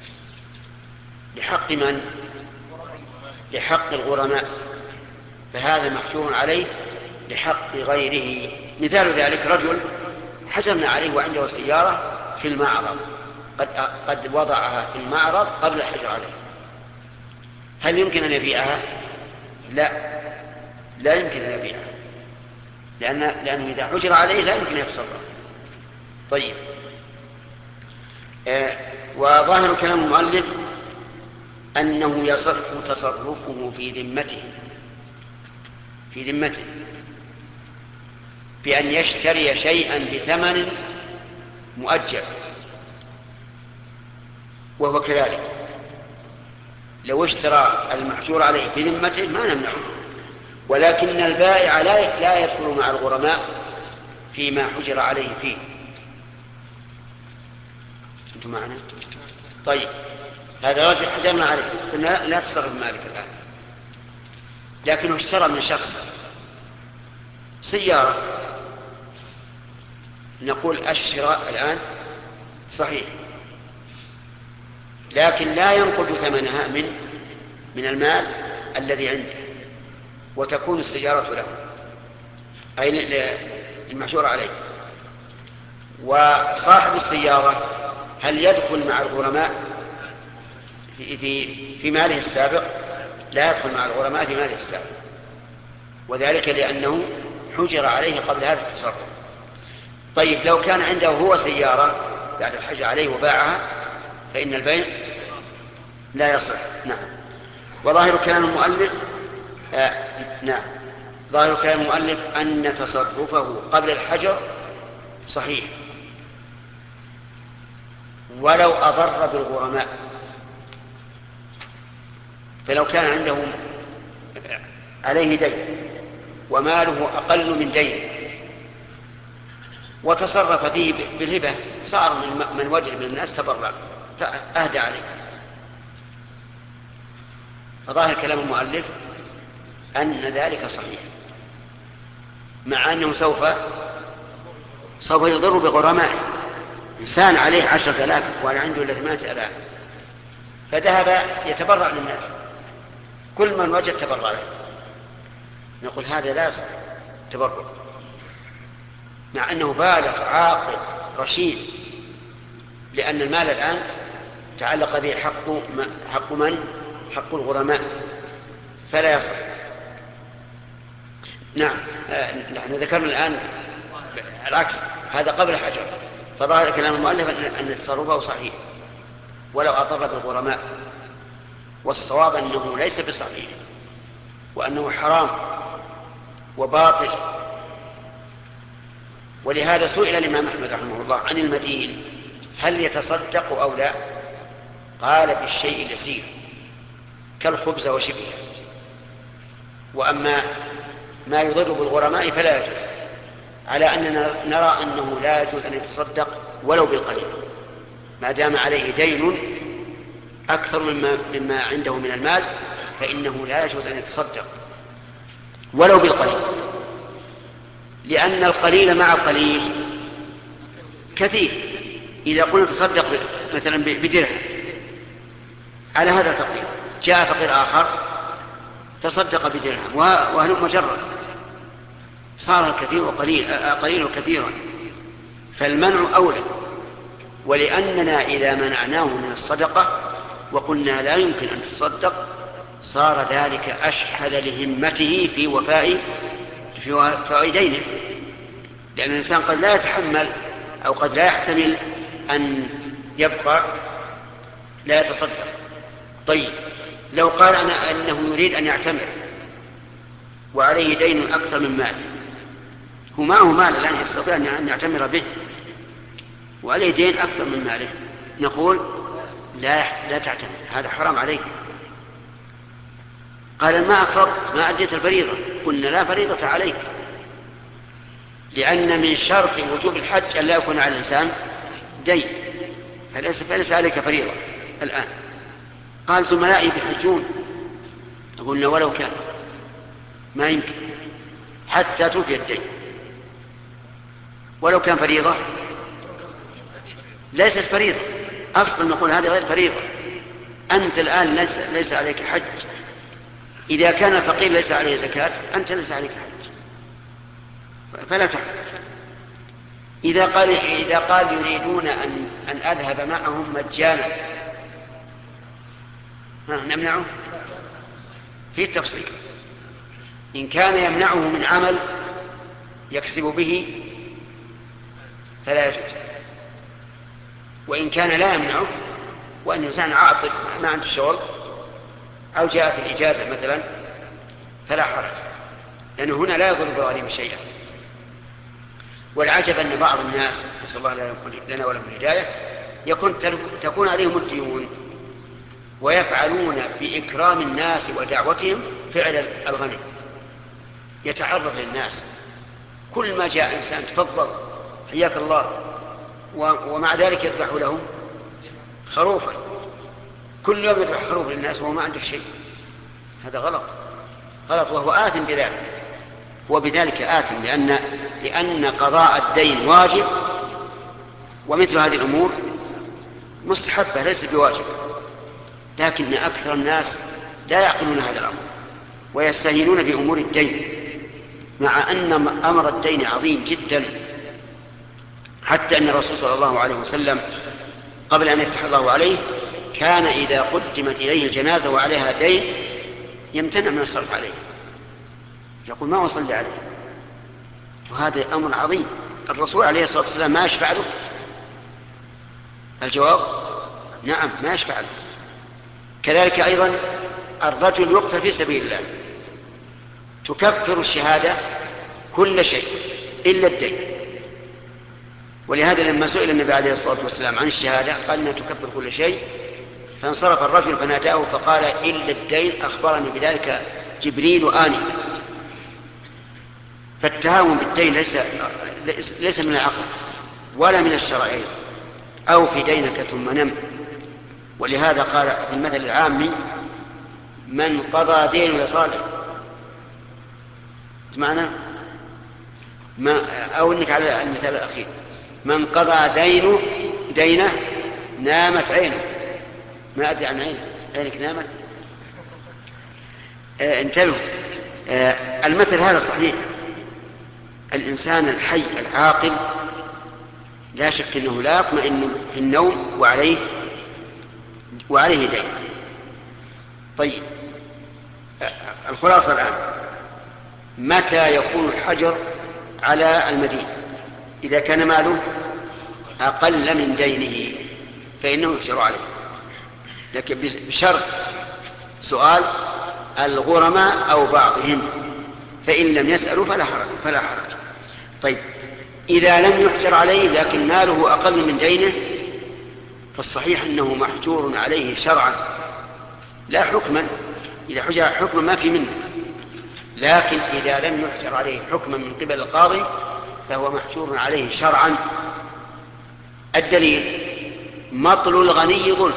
لحق من؟ لحق الغرماء، فهذا محجور عليه لحق غيره. مثال ذلك رجل حجرنا عليه وعنده سيارة في المعرض، قد, قد وضعها في المعرض قبل الحجر عليه، هل يمكن أن يبيعها؟ لا، لا يمكن أن يبيعها، لأن لأنه إذا حجر عليه لا يمكن أن يتصرف. طيب، آه وظاهر كلام المؤلف أنه يصح تصرفه في ذمته في ذمته بأن يشتري شيئا بثمن مؤجل، وهو كذلك لو اشترى المحجور عليه بذمته ما نمنعه، ولكن البائع لا لا يدخل مع الغرماء فيما حجر عليه فيه. أنتم معنا؟ طيب، هذا رجل حجرنا عليه قلنا لا تصرف مالك الآن، لكنه اشترى من شخص سيارة، نقول الشراء الآن صحيح، لكن لا ينقض ثمنها من من المال الذي عنده، وتكون السيارة له أي المحجور عليه. وصاحب السيارة هل يدخل مع الغرماء في في في ماله السابق؟ لا يدخل مع الغرماء في ماله السابق، وذلك لأنه حجر عليه قبل هذا التصرف. طيب، لو كان عنده هو سيارة بعد الحجر عليه وباعها فإن البيع لا يصح. نعم. وظاهر كلام المؤلف آه نعم ظاهر كلام المؤلف أن تصرفه قبل الحجر صحيح ولو أضر بالغرماء. فلو كان عنده عليه دين وماله أقل من دينه وتصرف فيه بالهبة، صار من, من وجه من الناس تبرع فأهدى عليه. فظاهر كلام المؤلف أن ذلك صحيح، مع أنه سوف سوف يضر بغرمائه. إنسان عليه عشرة آلاف وأنا عنده إلا ثمانية آلاف، فذهب يتبرع للناس، كل من وجد تبرع له، نقول هذا لا يصح تبرع، مع أنه بالغ عاقل رشيد، لأن المال الآن تعلق به حق حق من؟ حق الغرماء، فلا يصح. نعم، نحن ذكرنا الآن العكس، هذا قبل الحجر. فظاهر كلام المؤلف أن تصرفه صحيح ولو أضر بالغرماء، والصواب أنه ليس بصحيح، وأنه حرام وباطل. ولهذا سئل الإمام أحمد رحمه الله عن المدين هل يتصدق أو لا؟ قال بالشيء اليسير كالخبز وشبهه، وأما ما يضر بالغرماء فلا يجوز، على أننا نرى أنه لا يجوز أن يتصدق ولو بالقليل ما دام عليه دين أكثر مما, مما عنده من المال، فإنه لا يجوز أن يتصدق ولو بالقليل، لأن القليل مع القليل كثير. إذا قلنا تصدق مثلا بدرهم على هذا الفقير، جاء فقير آخر تصدق بدرهم وهل مجرد، صار الكثير وقليل قليل وكثيرا، فالمنع أولى. ولأننا إذا منعناه من الصدقة وقلنا لا يمكن أن تصدق، صار ذلك أشحذ لهمته في وفاء في وفاء دينه، لأن الإنسان قد لا يتحمل أو قد لا يحتمل أن يبقى لا يتصدق. طيب، لو قال أنا أنه يريد أن يعتمر وعليه دين أكثر من ماله، هو معه مال الآن يستطيع أن يعتمر به وعليه دين أكثر من ماله، نقول لا لا تعتمر، هذا حرام عليك. قال ما أفرضت، ما أديت الفريضة، قلنا لا فريضة عليك، لأن من شرط وجوب الحج أن لا يكون على الإنسان دين، فليس, فليس عليك فريضة الآن. قال زملائي بيحجون، قلنا ولو كان ما يمكن حتى توفي الدين، ولو كان فريضة ليست فريضة أصلا، نقول هذه غير فريضة. أنت الآن ليس, ليس عليك حج، إذا كان الفقير ليس عليه زكاة أنت ليس عليك حج فلا تحج. إذا قال, إذا قال يريدون أن, أن أذهب معهم مجانا نمنعه في التفصيل. إن كان يمنعه من عمل يكسب به فلا يجوز، وإن كان لا يمنعه وأن الإنسان عاطل ما عنده شغل أو جاءت الإجازة مثلا فلا حرج، لأنه هنا لا يضر بغيره شيئا. والعجب أن بعض الناس نسأل الله لنا ولهم الهداية يكون تكون عليهم الديون ويفعلون بإكرام الناس ودعوتهم فعل الغني، يتعرض للناس كل ما جاء إنسان تفضل حياك الله، ومع ذلك يذبح لهم خروفا، كل يوم يذبح خروف للناس وهو ما عنده شيء. هذا غلط غلط وهو آثم بذلك، هو بذلك آثم لأن, لأن قضاء الدين واجب، ومثل هذه الأمور مستحبة ليس بواجب، لكن أكثر الناس لا يعقلون هذا الأمر ويستهينون بأمور الدين، مع أن أمر الدين عظيم جدا، حتى أن الرسول صلى الله عليه وسلم قبل أن يفتح الله عليه كان إذا قدمت إليه الجنازة وعليها دين يمتنع من الصرف عليه، يقول ما وصل لي عليه، وهذا أمر عظيم. الرسول عليه الصلاة والسلام ما يشفع له؟ الجواب نعم ما يشفع له. كذلك أيضا الرجل يقتل في سبيل الله تكفر الشهادة كل شيء إلا الدين، ولهذا لما سئل النبي عليه الصلاة والسلام عن الشهادة قال إنها تكفر كل شيء، فانصرف الرجل فناداه فقال إلا الدين أخبرني بذلك جبريل آنفا. فالتهاون بالدين ليس, ليس من العقل ولا من الشرع، أو في دينك ثم نم. ولهذا قال في المثل العامي من قضى دينه صالح، معنى ما أو إنك على المثال الأخير من قضى دينه دينه نامت عينه، ما أدري عن عينك عينك نامت. آه انتبهوا، آه المثل هذا صحيح. الإنسان الحي العاقل لا شك أنه لا يطمئن في النوم وعليه وعليه دين. طيب آه الخلاصة الآن متى يكون الحجر على المدين؟ إذا كان ماله أقل من دينه فإنه يحجر عليه، لكن بشرط سؤال الغرماء أو بعضهم، فإن لم يسألوا فلا حرج, فلا حرج. طيب إذا لم يحجر عليه لكن ماله أقل من دينه فالصحيح أنه محجور عليه شرعا لا حكما، إذا حجر حكما ما في منه، لكن إذا لم يحجر عليه حكما من قبل القاضي فهو محجور عليه شرعا. الدليل مطل الغني ظلم،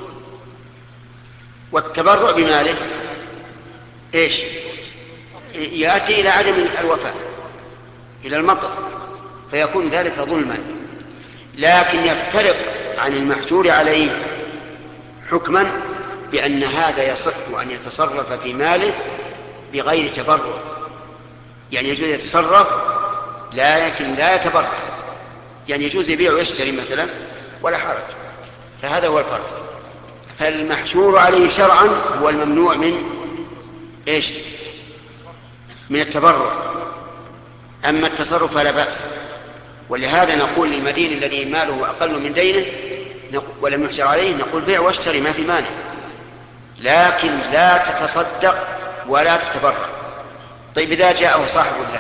والتبرع بماله إيش؟ يأتي إلى عدم الوفاء، إلى المطل، فيكون ذلك ظلما. لكن يفترق عن المحجور عليه حكما بأن هذا يصح أن يتصرف في ماله بغير تبرع، يعني يجوز يتصرف لكن لا يتبرع، يعني يجوز يبيع ويشتري مثلا ولا حرج. فهذا هو الفرق. فالمحجور عليه شرعا هو الممنوع من إيش؟ من التبرع. أما التصرف فلا بأس. ولهذا نقول للمدين الذي ماله أقل من دينه ولم يحجر عليه نقول بيع واشتري ما في مانع، لكن لا تتصدق ولا تتبرع. طيب إذا جاءه صاحب له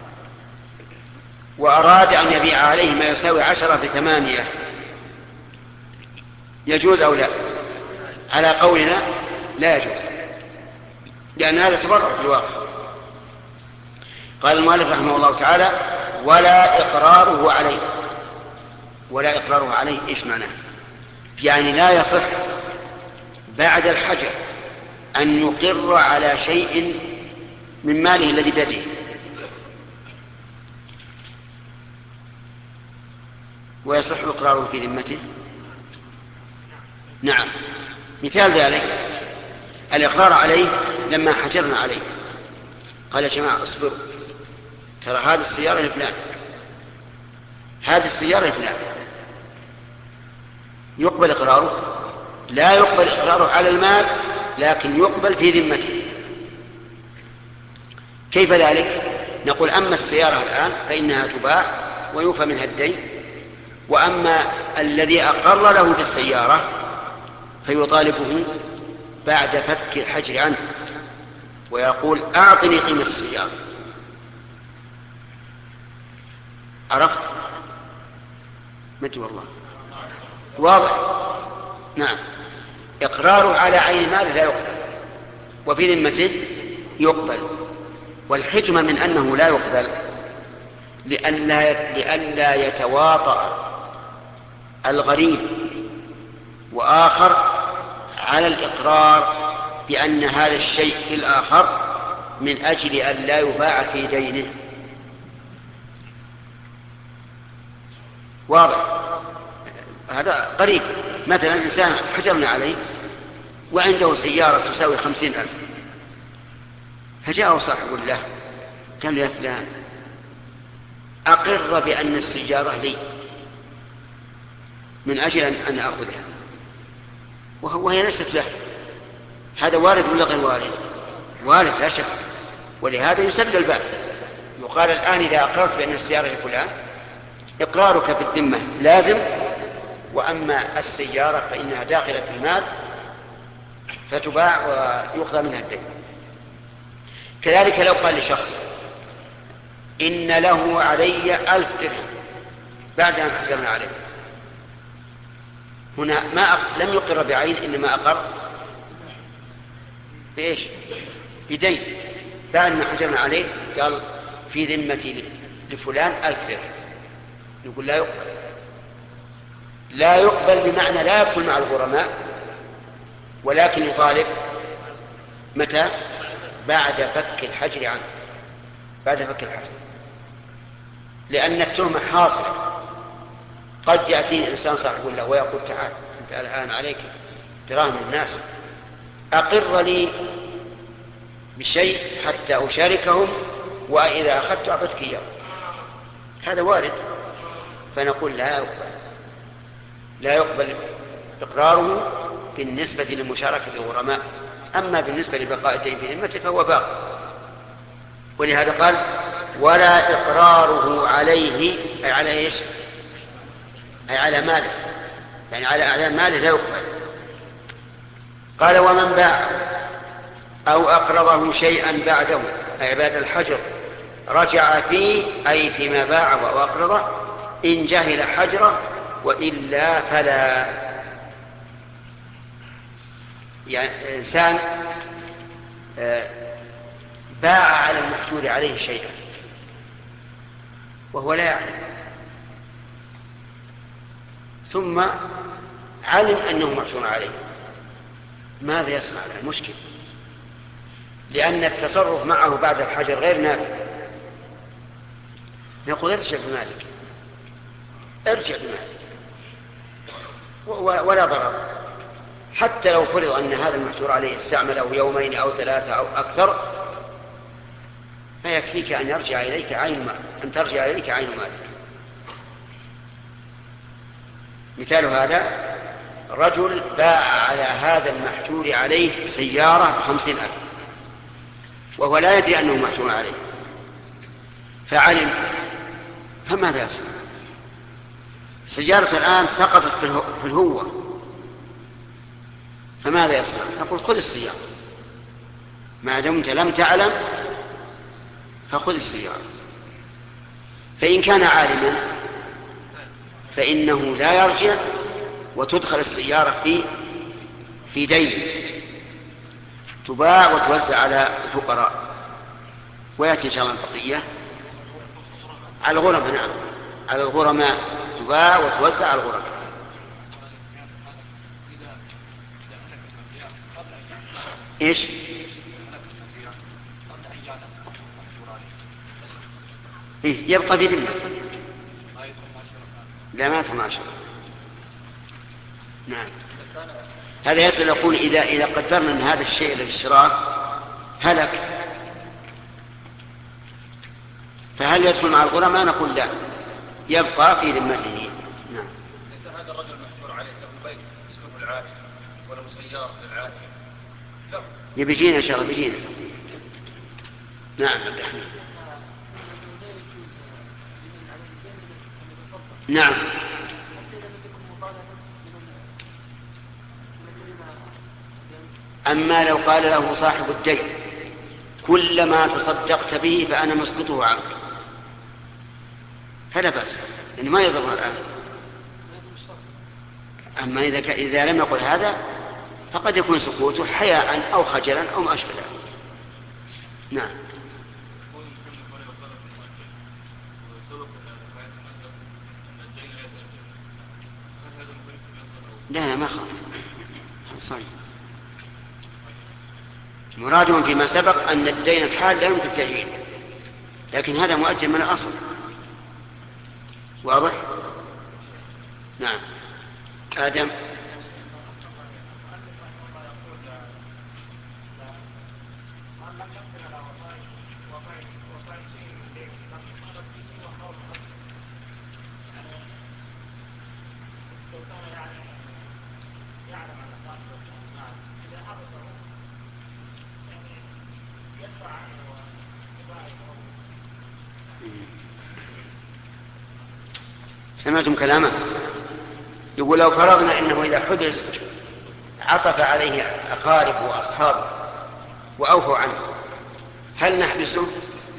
وأراد أن يبيع عليه ما يساوي عشرة في ثمانية يجوز أو لا؟ على قولنا لا يجوز، لأن هذا تبرع في الواقع. قال المؤلف رحمه الله تعالى: ولا إقراره عليه. ولا إقراره عليه إيش معناه؟ يعني لا يصح بعد الحجر أن يقر على شيء من ماله الذي بيده، ويصح إقراره في ذمته. نعم، مثال ذلك الإقرار عليه لما حجرنا عليه، قال يا جماعة اصبروا، ترى هذه السيارة لفلان، هذه السيارة لفلان، يقبل إقراره؟ لا يقبل إقراره على المال، لكن يقبل في ذمته. كيف ذلك؟ نقول: أما السيارة الآن فإنها تباع ويوفى منها الدين، وأما الذي أقر له بالسيارة فيطالبه بعد فك الحجر عنه ويقول: أعطني قيمة السيارة. عرفت؟ متى والله واضح؟ نعم، إقراره على عين ماله لا يقبل، وفي ذمته يقبل. والحكمة من أنه لا يقبل لئلا لئلا يتواطأ الغريب وآخر على الإقرار بأن هذا الشيء في الآخر من أجل أن لا يباع في دينه. واضح؟ هذا قريب. مثلا إنسان حجرنا عليه وعنده سيارة تساوي خمسين ألف، فجاءه صاحب له قال له: يا فلان أقر بأن السيارة لي من أجل أن أخذها، وهي ليست له. هذا وارد ولا غير وارد؟ وارد لا شك. ولهذا يسد الباب، يقال الآن إذا أقررت بأن السيارة لفلان إقرارك بالذمة لازم، وأما السيارة فإنها داخلة في المال فتباع ويقضى منها الدين. كذلك لو قال لشخص: إن له علي ألف درهم بعد أن حجرنا عليه، هنا ما أق... لم يقر بعين، إنما أقر بإيش؟ بدين. بعد ما حجرنا عليه قال: في ذمتي لفلان ألف درهم. نقول: لا يقبل. لا يقبل بمعنى لا يدخل مع الغرماء، ولكن يطالب متى؟ بعد فك الحجر عنه، بعد فك الحجر، لأن التهمة حاصلة. قد يأتي إنسان صاحب له ويقول: تعال أنت الآن عليك دراهم الناس، أقر لي بشيء حتى أشاركهم، وإذا أخذت أعطتك إياه. هذا وارد. فنقول: لا يقبل، لا يقبل إقراره بالنسبة لمشاركة الغرماء، أما بالنسبة لبقاء الدين في ذمته فهو باق. ولهذا قال: ولا إقراره عليه، أي على إيش؟ أي على ماله، يعني على أعيان ماله لا يقبل. قال: ومن باع أو أقرضه شيئا بعده، أي بعد الحجر، رجع فيه، أي فيما باعه أو أقرضه، إن جهل حجره وإلا فلا. يعني إنسان باع على المحجور عليه شيئا وهو لا يعلم، ثم علم أنه محجور عليه، ماذا يصنع؟ المشكلة لأن التصرف معه بعد الحجر غير نافع. نقول: ارجع بمالك، ارجع بمالك، ولا ضرر. حتى لو فرض أن هذا المحجور عليه استعمله يومين أو ثلاثة أو أكثر، فيكفيك أن يرجع إليك عين مالك، أن ترجع إليك عين مالك. مثال هذا: رجل باع على هذا المحجور عليه سيارة بخمسين ألف وهو لا يدري أنه محجور عليه، فعلم، فماذا يصنع؟ سيارة الآن سقطت في الهوة، فماذا يصنع؟ نقول: خذ السيارة، ما دمت لم تعلم فخذ السيارة. فإن كان عالما فإنه لا يرجع، وتدخل السيارة في في دين، تباع وتوزع على الفقراء. ويأتي إن شاء الله البقية على الغرماء. نعم، على الغرماء تباع وتوزع على الغرماء. إيش؟ إيه؟ يبقى في ذمته. لا ما تماشى. نعم. هذا يسأل يقول إذا إذا قدرنا أن هذا الشيء الذي اشتراه هلك فهل يدخل مع الغرماء؟ نقول لا، يبقى في ذمته. نعم. إذا هذا الرجل محجور عليه له بيت يسكنه العائلة ولا مسيار للعائلة له يبيجينا إن شاء الله بيجينا. نعم عبد الحميد. نعم. أما لو قال له صاحب الدين كلما تصدقت به فأنا مسقطه عنك فلا بأس، يعني ما يضرها الآن. أما إذا, ك... إذا لم يقل هذا فقد يكون سكوته حياء أو خجلا أو ما أشبه ذلك. نعم. لا لا ما خاف صحيح. مرادهم فيما سبق أن الدين الحال لا يمكن تأجيله، لكن هذا مؤجل من الأصل. واضح؟ نعم. آدم. سمعتم كلامه؟ يقول لو فرضنا انه اذا حبس عطف عليه اقارب واصحابه واوفوا عنه هل نحبسه؟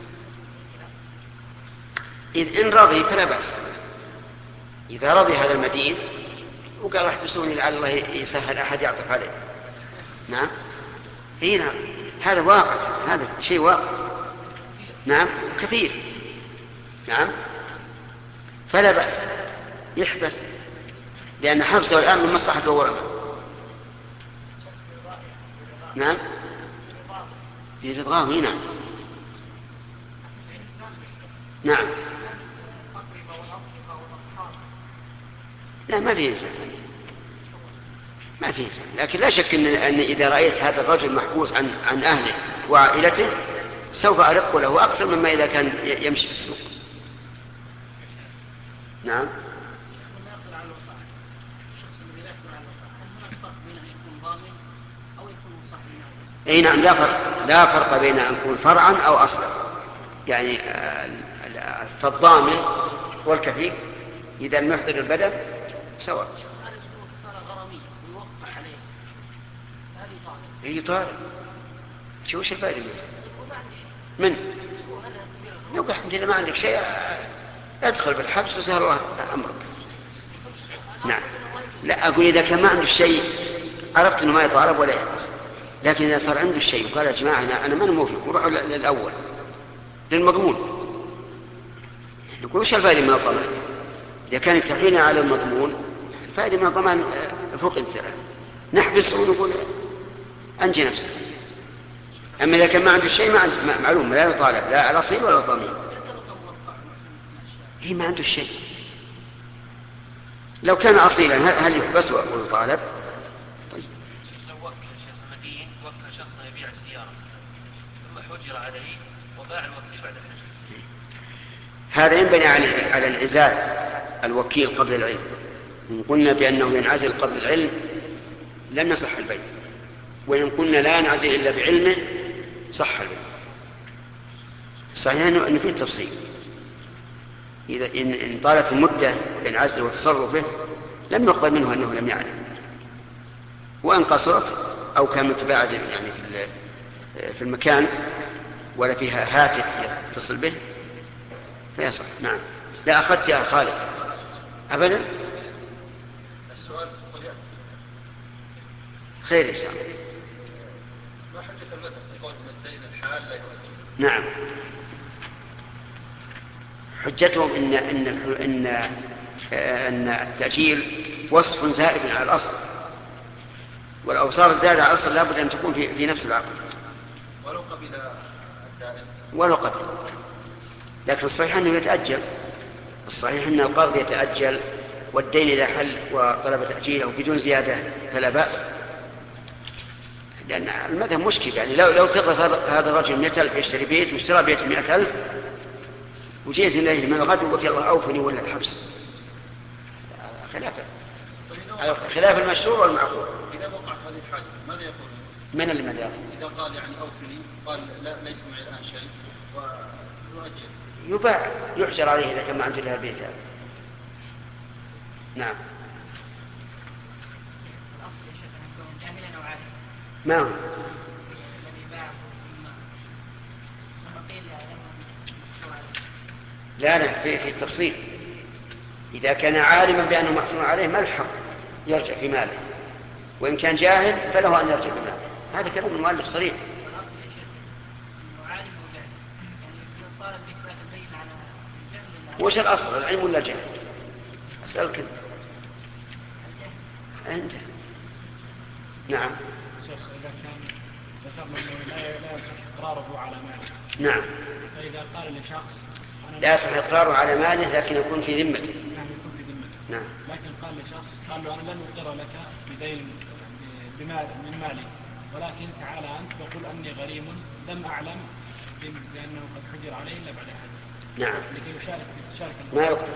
اذ ان رضي فلا باس. اذا رضي هذا المدين وقال احبسوني لعل الله يسهل احد يعطف عليه. نعم. هنا هذا واقع، هذا شيء واقع. نعم كثير. نعم فلا بأس يحبس، لأن حبسه الآن من مصلحة الغرفاء. نعم في رضغام. نعم. نعم لا ما في إنسان، ما في إنسان، لكن لا شك أن, أن إذا رأيت هذا الرجل محبوس عن, عن أهله وعائلته سوف أرق له أكثر مما إذا كان يمشي في السوق. نعم. اي نعم لا فرق، لا فرق بين ان يكون فرعا او اصلا، يعني فالضامن والكفيل اذا لم يحضر البدن سواء. اي طالب شو وش الفائده منه؟ من يقول الحمد لله ما عندك شيء ادخل بالحبس وسهل الله امرك. نعم لا اقول اذا كان ما عنده شيء عرفت انه ما يطالب ولا يحبس، لكن اذا صار عنده شيء وقال يا جماعه انا انا ما موافق وروحوا للاول للمضمون، نقول وش الفائده من الضمان؟ اذا كان يقتحين على المضمون الفائده من الضمان فوق الثلاث نحبسه ونقول انجي نفسك. اما اذا كان ما عنده شيء ما عنده معلوم لا يطالب لا الاصيل ولا الضمين. هي ما عنده شيء. لو كان اصيلا هل يحبس ويطالب؟ طيب لو وكل شيخ مدين وكل شخص يبيع السياره ثم حجر عليه وباع الوكيل بعد الحجر، هذا ينبني على على انعزال الوكيل قبل العلم. ان قلنا بانه ينعزل قبل العلم لم يصح البيع، وان قلنا لا ينعزل الا بعلمه صح البيع. صحيح انه فيه تفصيل، إذا إن طالت المدة بين عزله وتصرفه لم يقبل منه أنه لم يعلم، وإن قصرت أو كان متباعد يعني في المكان ولا فيها هاتف يتصل به فيصح. نعم. لا أخذت يا خالد أبدا. السؤال خير إن شاء الله. ما حجة المذهب في قول ان الدين الحال لا يؤجل؟ نعم، حجتهم ان ان ان ان التأجيل وصف زائد على الاصل، والاوصاف الزائده على الاصل لابد ان تكون في في نفس العقد ولو قبل الدائن. ولو قبل، لكن الصحيح انه يتأجل. الصحيح ان القرض يتأجل، والدين اذا حل وطلب تأجيله بدون زياده فلا بأس، لأن المذهب مشكل. يعني لو لو تقرض هذا الرجل مئة ألف يشتري بيت واشترى بيت مئة ألف وجيت إليه من الغد وقلت يلا أوفني ولا الحبس، خلاف خلاف المشروع والمعقول. إذا وقعت هذه الحاجة ماذا يقول؟ من المذهب؟ إذا قال يعني أوفني قال لا ليس معي الآن شيء ويؤجل، يباع يحجر عليه إذا كان ما عنده إلا البيت هذا. نعم. ما هو؟ لا لا في في التفصيل. إذا كان عالما بأنه محصور عليه ما الحق يرجع في ماله، وإن كان جاهل فله أن يرجع في ماله. هذا كلام المؤلف صريح. وش الأصل، العلم ولا الجهل؟ أسألك أنت. نعم. شيخ إذا كان ذكرنا أنه لا يصح إقراره على ماله. نعم. فإذا قال لشخص لا يصح إقراره على ماله لكن يكون في ذمته. نعم يكون في ذمته. نعم. لكن قال لشخص قال له أنا لن أقر لك بدين بمال من مالي، ولكن تعال أنت وقل أني غريم لم أعلم بأنه قد حجر عليه إلا بعد حدث. نعم. لكي يشارك يشارك ما يقدر.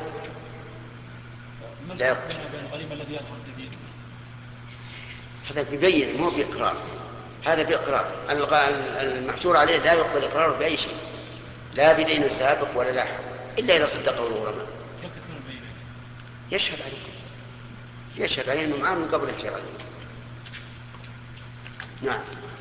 لا يقدر. بين الغريم الذي يدخل التدين. هذا بيبين مو بإقرار، هذا بإقرار. المحجور عليه لا يقبل إقراره بأي شيء، لا بدين سابق ولا لاحق، إلا إذا صدقه الغرماء. كيف تكون البينة؟ يشهد عليه، يشهد عليه أنه معاه من قبل يحجر عليه. نعم.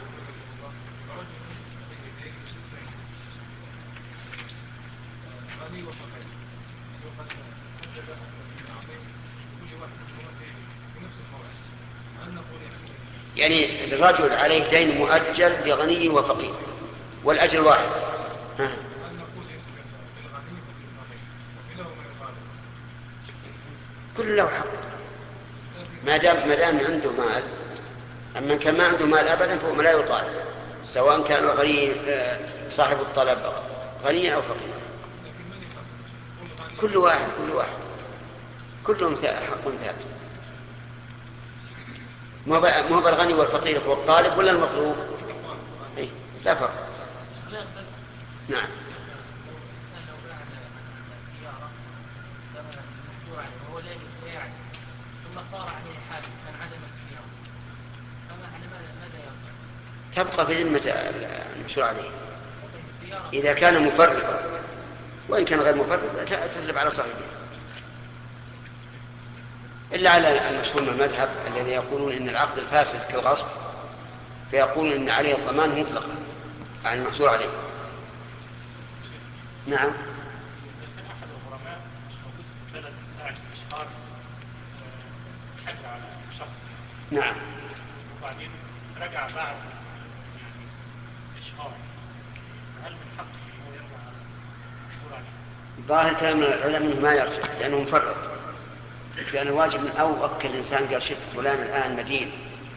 يعني الرجل عليه دين مؤجل لغني وفقير والأجل واحد. ها. كل له حق ما دام ما دام عنده مال. أما كان ما عنده مال أبدا فهو لا يطالب، سواء كان الغني صاحب الطلب غنيا أو فقيرا. كل واحد كل واحد كلهم حق ثابت. مو بالغني والفقير هو الطالب ولا المطلوب؟ إيه؟ لا فرق. نعم. تبقى في ذمة المشروع عليه إذا كان مفرطا، وإن كان غير مفرط تتلب على صاحبه، إلا على المشهور من المذهب الذي يقولون إن العقد الفاسد كالغصب، فيقولون إن عليه الضمان مطلقا عن المحصول عليه. نعم. نعم. وبعدين رجع بعد يعني إشهار، هل من حقه أنه يرجع على المشهور عليه؟ ظاهر كلام العلماء منه ما يرجع لأنه مفرط، لأن الواجب من أو أكل الإنسان قال شفت فلان الآن مدين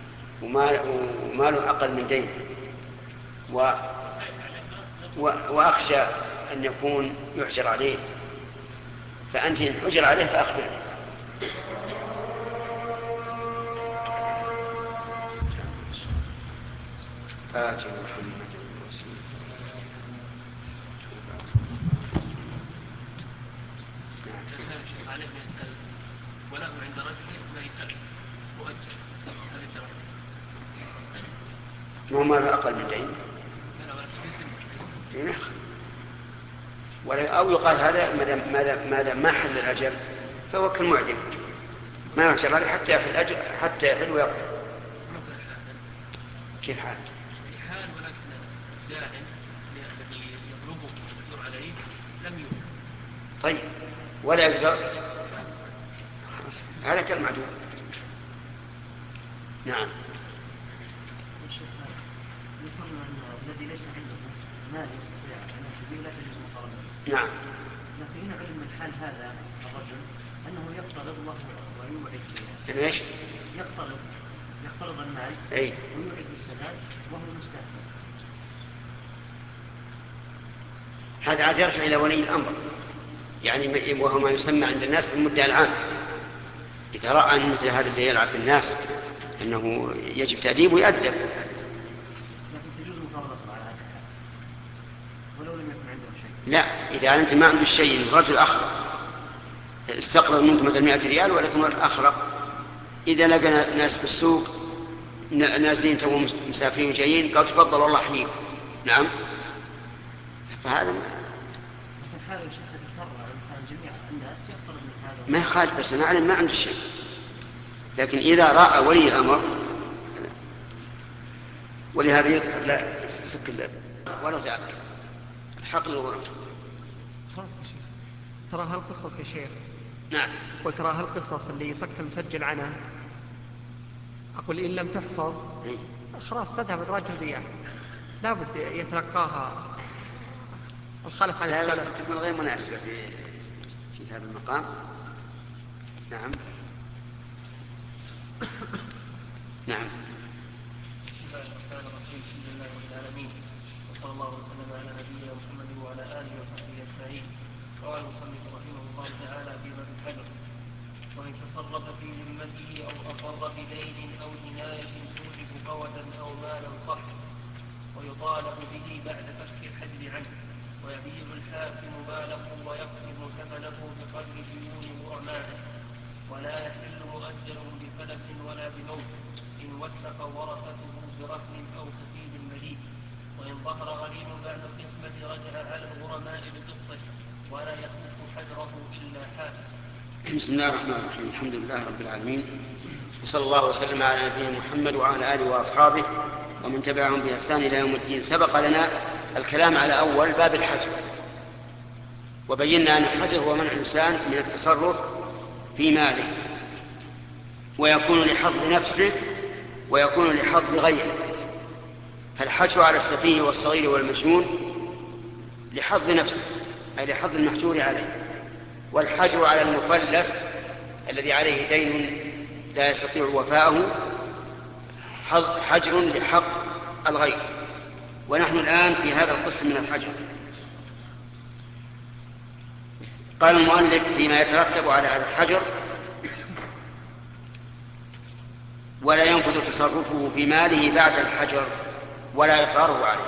وماله أقل من دينه و... و... وأخشى أن يكون يحجر عليه، فأنت إن حجر عليه فأخبرني. آتي محمد الوسيلة وله عند رجل مئة مؤجل ما هو ماله أقل من دينه دينه، ولا أو يقال هذا ما دام ما دام ما حل الأجل فهو كالمعدم ما يحجر عليه حتى يحل الأجل حتى يحل ويقضي. كيف حال؟ حال ولكن الداعم الذي يطلبه المحجور عليه لم يوجد. طيب ولا يقدر هذا كالمعدوم. نعم. ذكرنا أن الذي ليس عنده مال يستطيع أن يشتري لا تجوز مقارنة. نعم. لكن هنا علم من حال هذا الرجل أنه يقترض الله ويوعد أنه إيش؟ يقترض يقترض المال أي ويوعد بالسداد وهو مستهدف. هذا عاد يرجع إلى ولي الأمر، يعني وهو ما يسمى عند الناس بالمدعي العام. إذا رأى أن مثل هذا اللي يلعب بالناس أنه يجب تأديبه يؤدب. لكن تجوز مفاوضته على هذا الحال ولو لم يكن عنده شيء. لا، إذا علمت ما عنده شيء، الرجل أخرق استقرض منك مثل مئة ريال ولكن أخرق، إذا لقى ناس في السوق نازلين توهم مسافرين جايين قال تفضل والله حييك، نعم، فهذا ما ما يخالف، بس أنا أعلم ما عنده شيء. لكن إذا رأى ولي الأمر، ولهذا يذكر لا سك ولو تأكل الحق للغرم. خلاص يا شيخ، ترى هالقصص يا شيخ. نعم. وترى هالقصص اللي سكت مسجل عنها، أقول إن لم تحفظ خلاص تذهب الرجل ضياع، لابد يتلقاها الخلف عن السلف. لا، تكون غير مناسبة في في هذا المقام. نعم. نعم. بسم الله الرحمن الرحيم، الحمد لله رب العالمين، وصلى الله وسلم على نبينا محمد وعلى آله وصحبه أجمعين. قال المصنف رحمه الله تعالى في باب الحجر: وإن تصرف في ذمته أو أقر بدين أو جناية توجب قوة أو مالا صح، ويطالب به بعد فك الحجر عنه، ويبيع الحاكم ماله ويقسم كفله بقدر ديون غرمائه، ولا يحل مؤجل بفلس ولا بموت إن وثق ورثته برهن أو كفيل مليء، وإن ظهر غريم بعد القسمة رجع على الغرماء بقسطه، ولا يخف حجره إلا حاكم. بسم الله الرحمن الرحيم، الحمد لله رب العالمين، وصلى الله وسلم على نبينا محمد وعلى آله وأصحابه ومن تبعهم بإحسان إلى يوم الدين. سبق لنا الكلام على أول باب الحجر، وبينا أن الحجر هو منع الإنسان من التصرف في ماله، ويكون لحظ نفسه ويكون لحظ غيره. فالحجر على السفيه والصغير والمجنون لحظ نفسه، أي لحظ المحجور عليه، والحجر على المفلس الذي عليه دين لا يستطيع وفاءه حجر لحق الغير. ونحن الآن في هذا القسم من الحجر. قال المؤلف فيما يترتب على هذا الحجر: ولا ينفذ تصرفه في ماله بعد الحجر ولا يطاره عليه.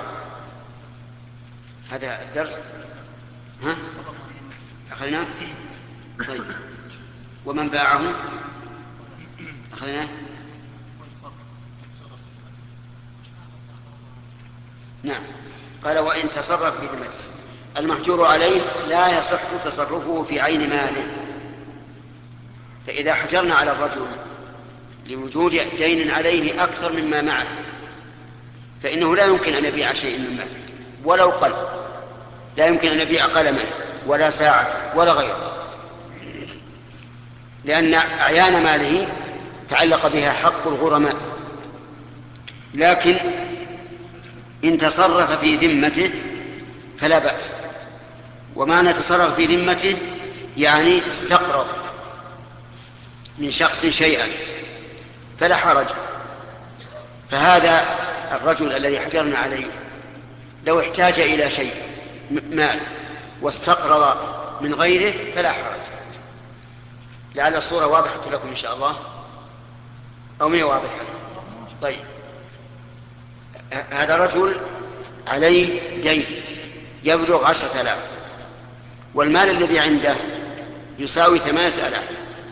هذا الدرس ها أخذناه؟ طيب، ومن باعه أخذناه؟ نعم. قال: وإن تصرف في ذمته. المحجور عليه لا يصح تصرفه في عين ماله. فإذا حجرنا على الرجل لوجود دين عليه أكثر مما معه، فإنه لا يمكن أن يبيع شيء من ماله ولو قل، لا يمكن أن يبيع قلما ولا ساعة ولا غيره، لأن أعيان ماله تعلق بها حق الغرماء. لكن إن تصرف في ذمته فلا بأس. ومعنى تصرف في ذمته يعني استقرض من شخص شيئا فلا حرج. فهذا الرجل الذي حجرنا عليه لو احتاج إلى شيء مال واستقرض من غيره فلا حرج. لعل الصورة واضحة لكم إن شاء الله أو ما هي واضحة؟ طيب، هذا رجل عليه دين يبلغ عشرة آلاف، والمال الذي عنده يساوي ثمانية آلاف.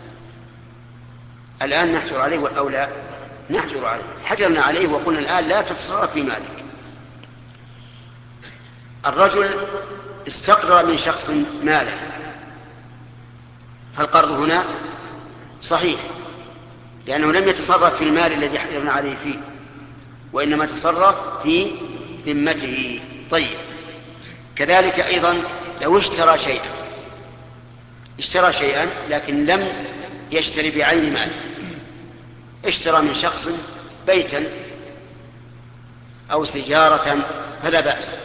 الآن نحجر عليه أو لا نحجر عليه؟ حجرنا عليه وقلنا الآن لا تتصرف في مالك. الرجل استقرض من شخص مالا، فالقرض هنا صحيح لأنه لم يتصرف في المال الذي حجرنا عليه فيه، وإنما تصرف في ذمته. طيب، كذلك أيضا لو اشترى شيئا اشترى شيئا لكن لم يشتري بعين ماله، اشترى من شخص بيتا أو سيارة فلا بأس،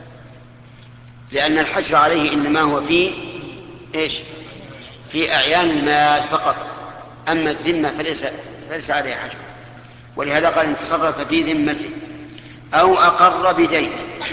لأن الحجر عليه إنما هو في إيش؟ في أعيان المال فقط، أما الذمة فليس, فليس عليه حجر. ولهذا قال إن تصرف في ذمته أو أقر بدين.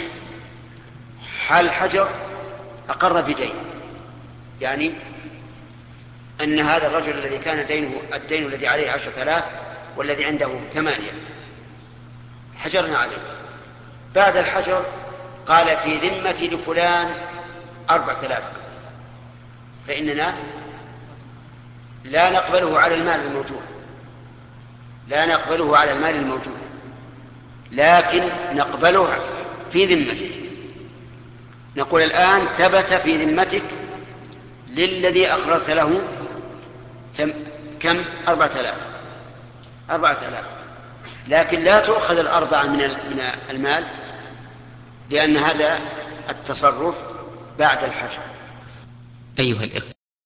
حال الحجر أقر بدين، يعني أن هذا الرجل الذي كان دينه الدين الذي عليه عشرة آلاف والذي عنده ثمانية حجرنا عليه. بعد الحجر قال في ذمتي لفلان أربعة آلاف، فإننا لا نقبله على المال الموجود، لا نقبله على المال الموجود، لكن نقبله في ذمته. نقول الآن ثبت في ذمتك للذي أقررت له ثم كم؟ أربعة آلاف أربعة آلاف، لكن لا تؤخذ الأربعة من من المال، لأن هذا التصرف بعد الحجر. أيها الإخوة،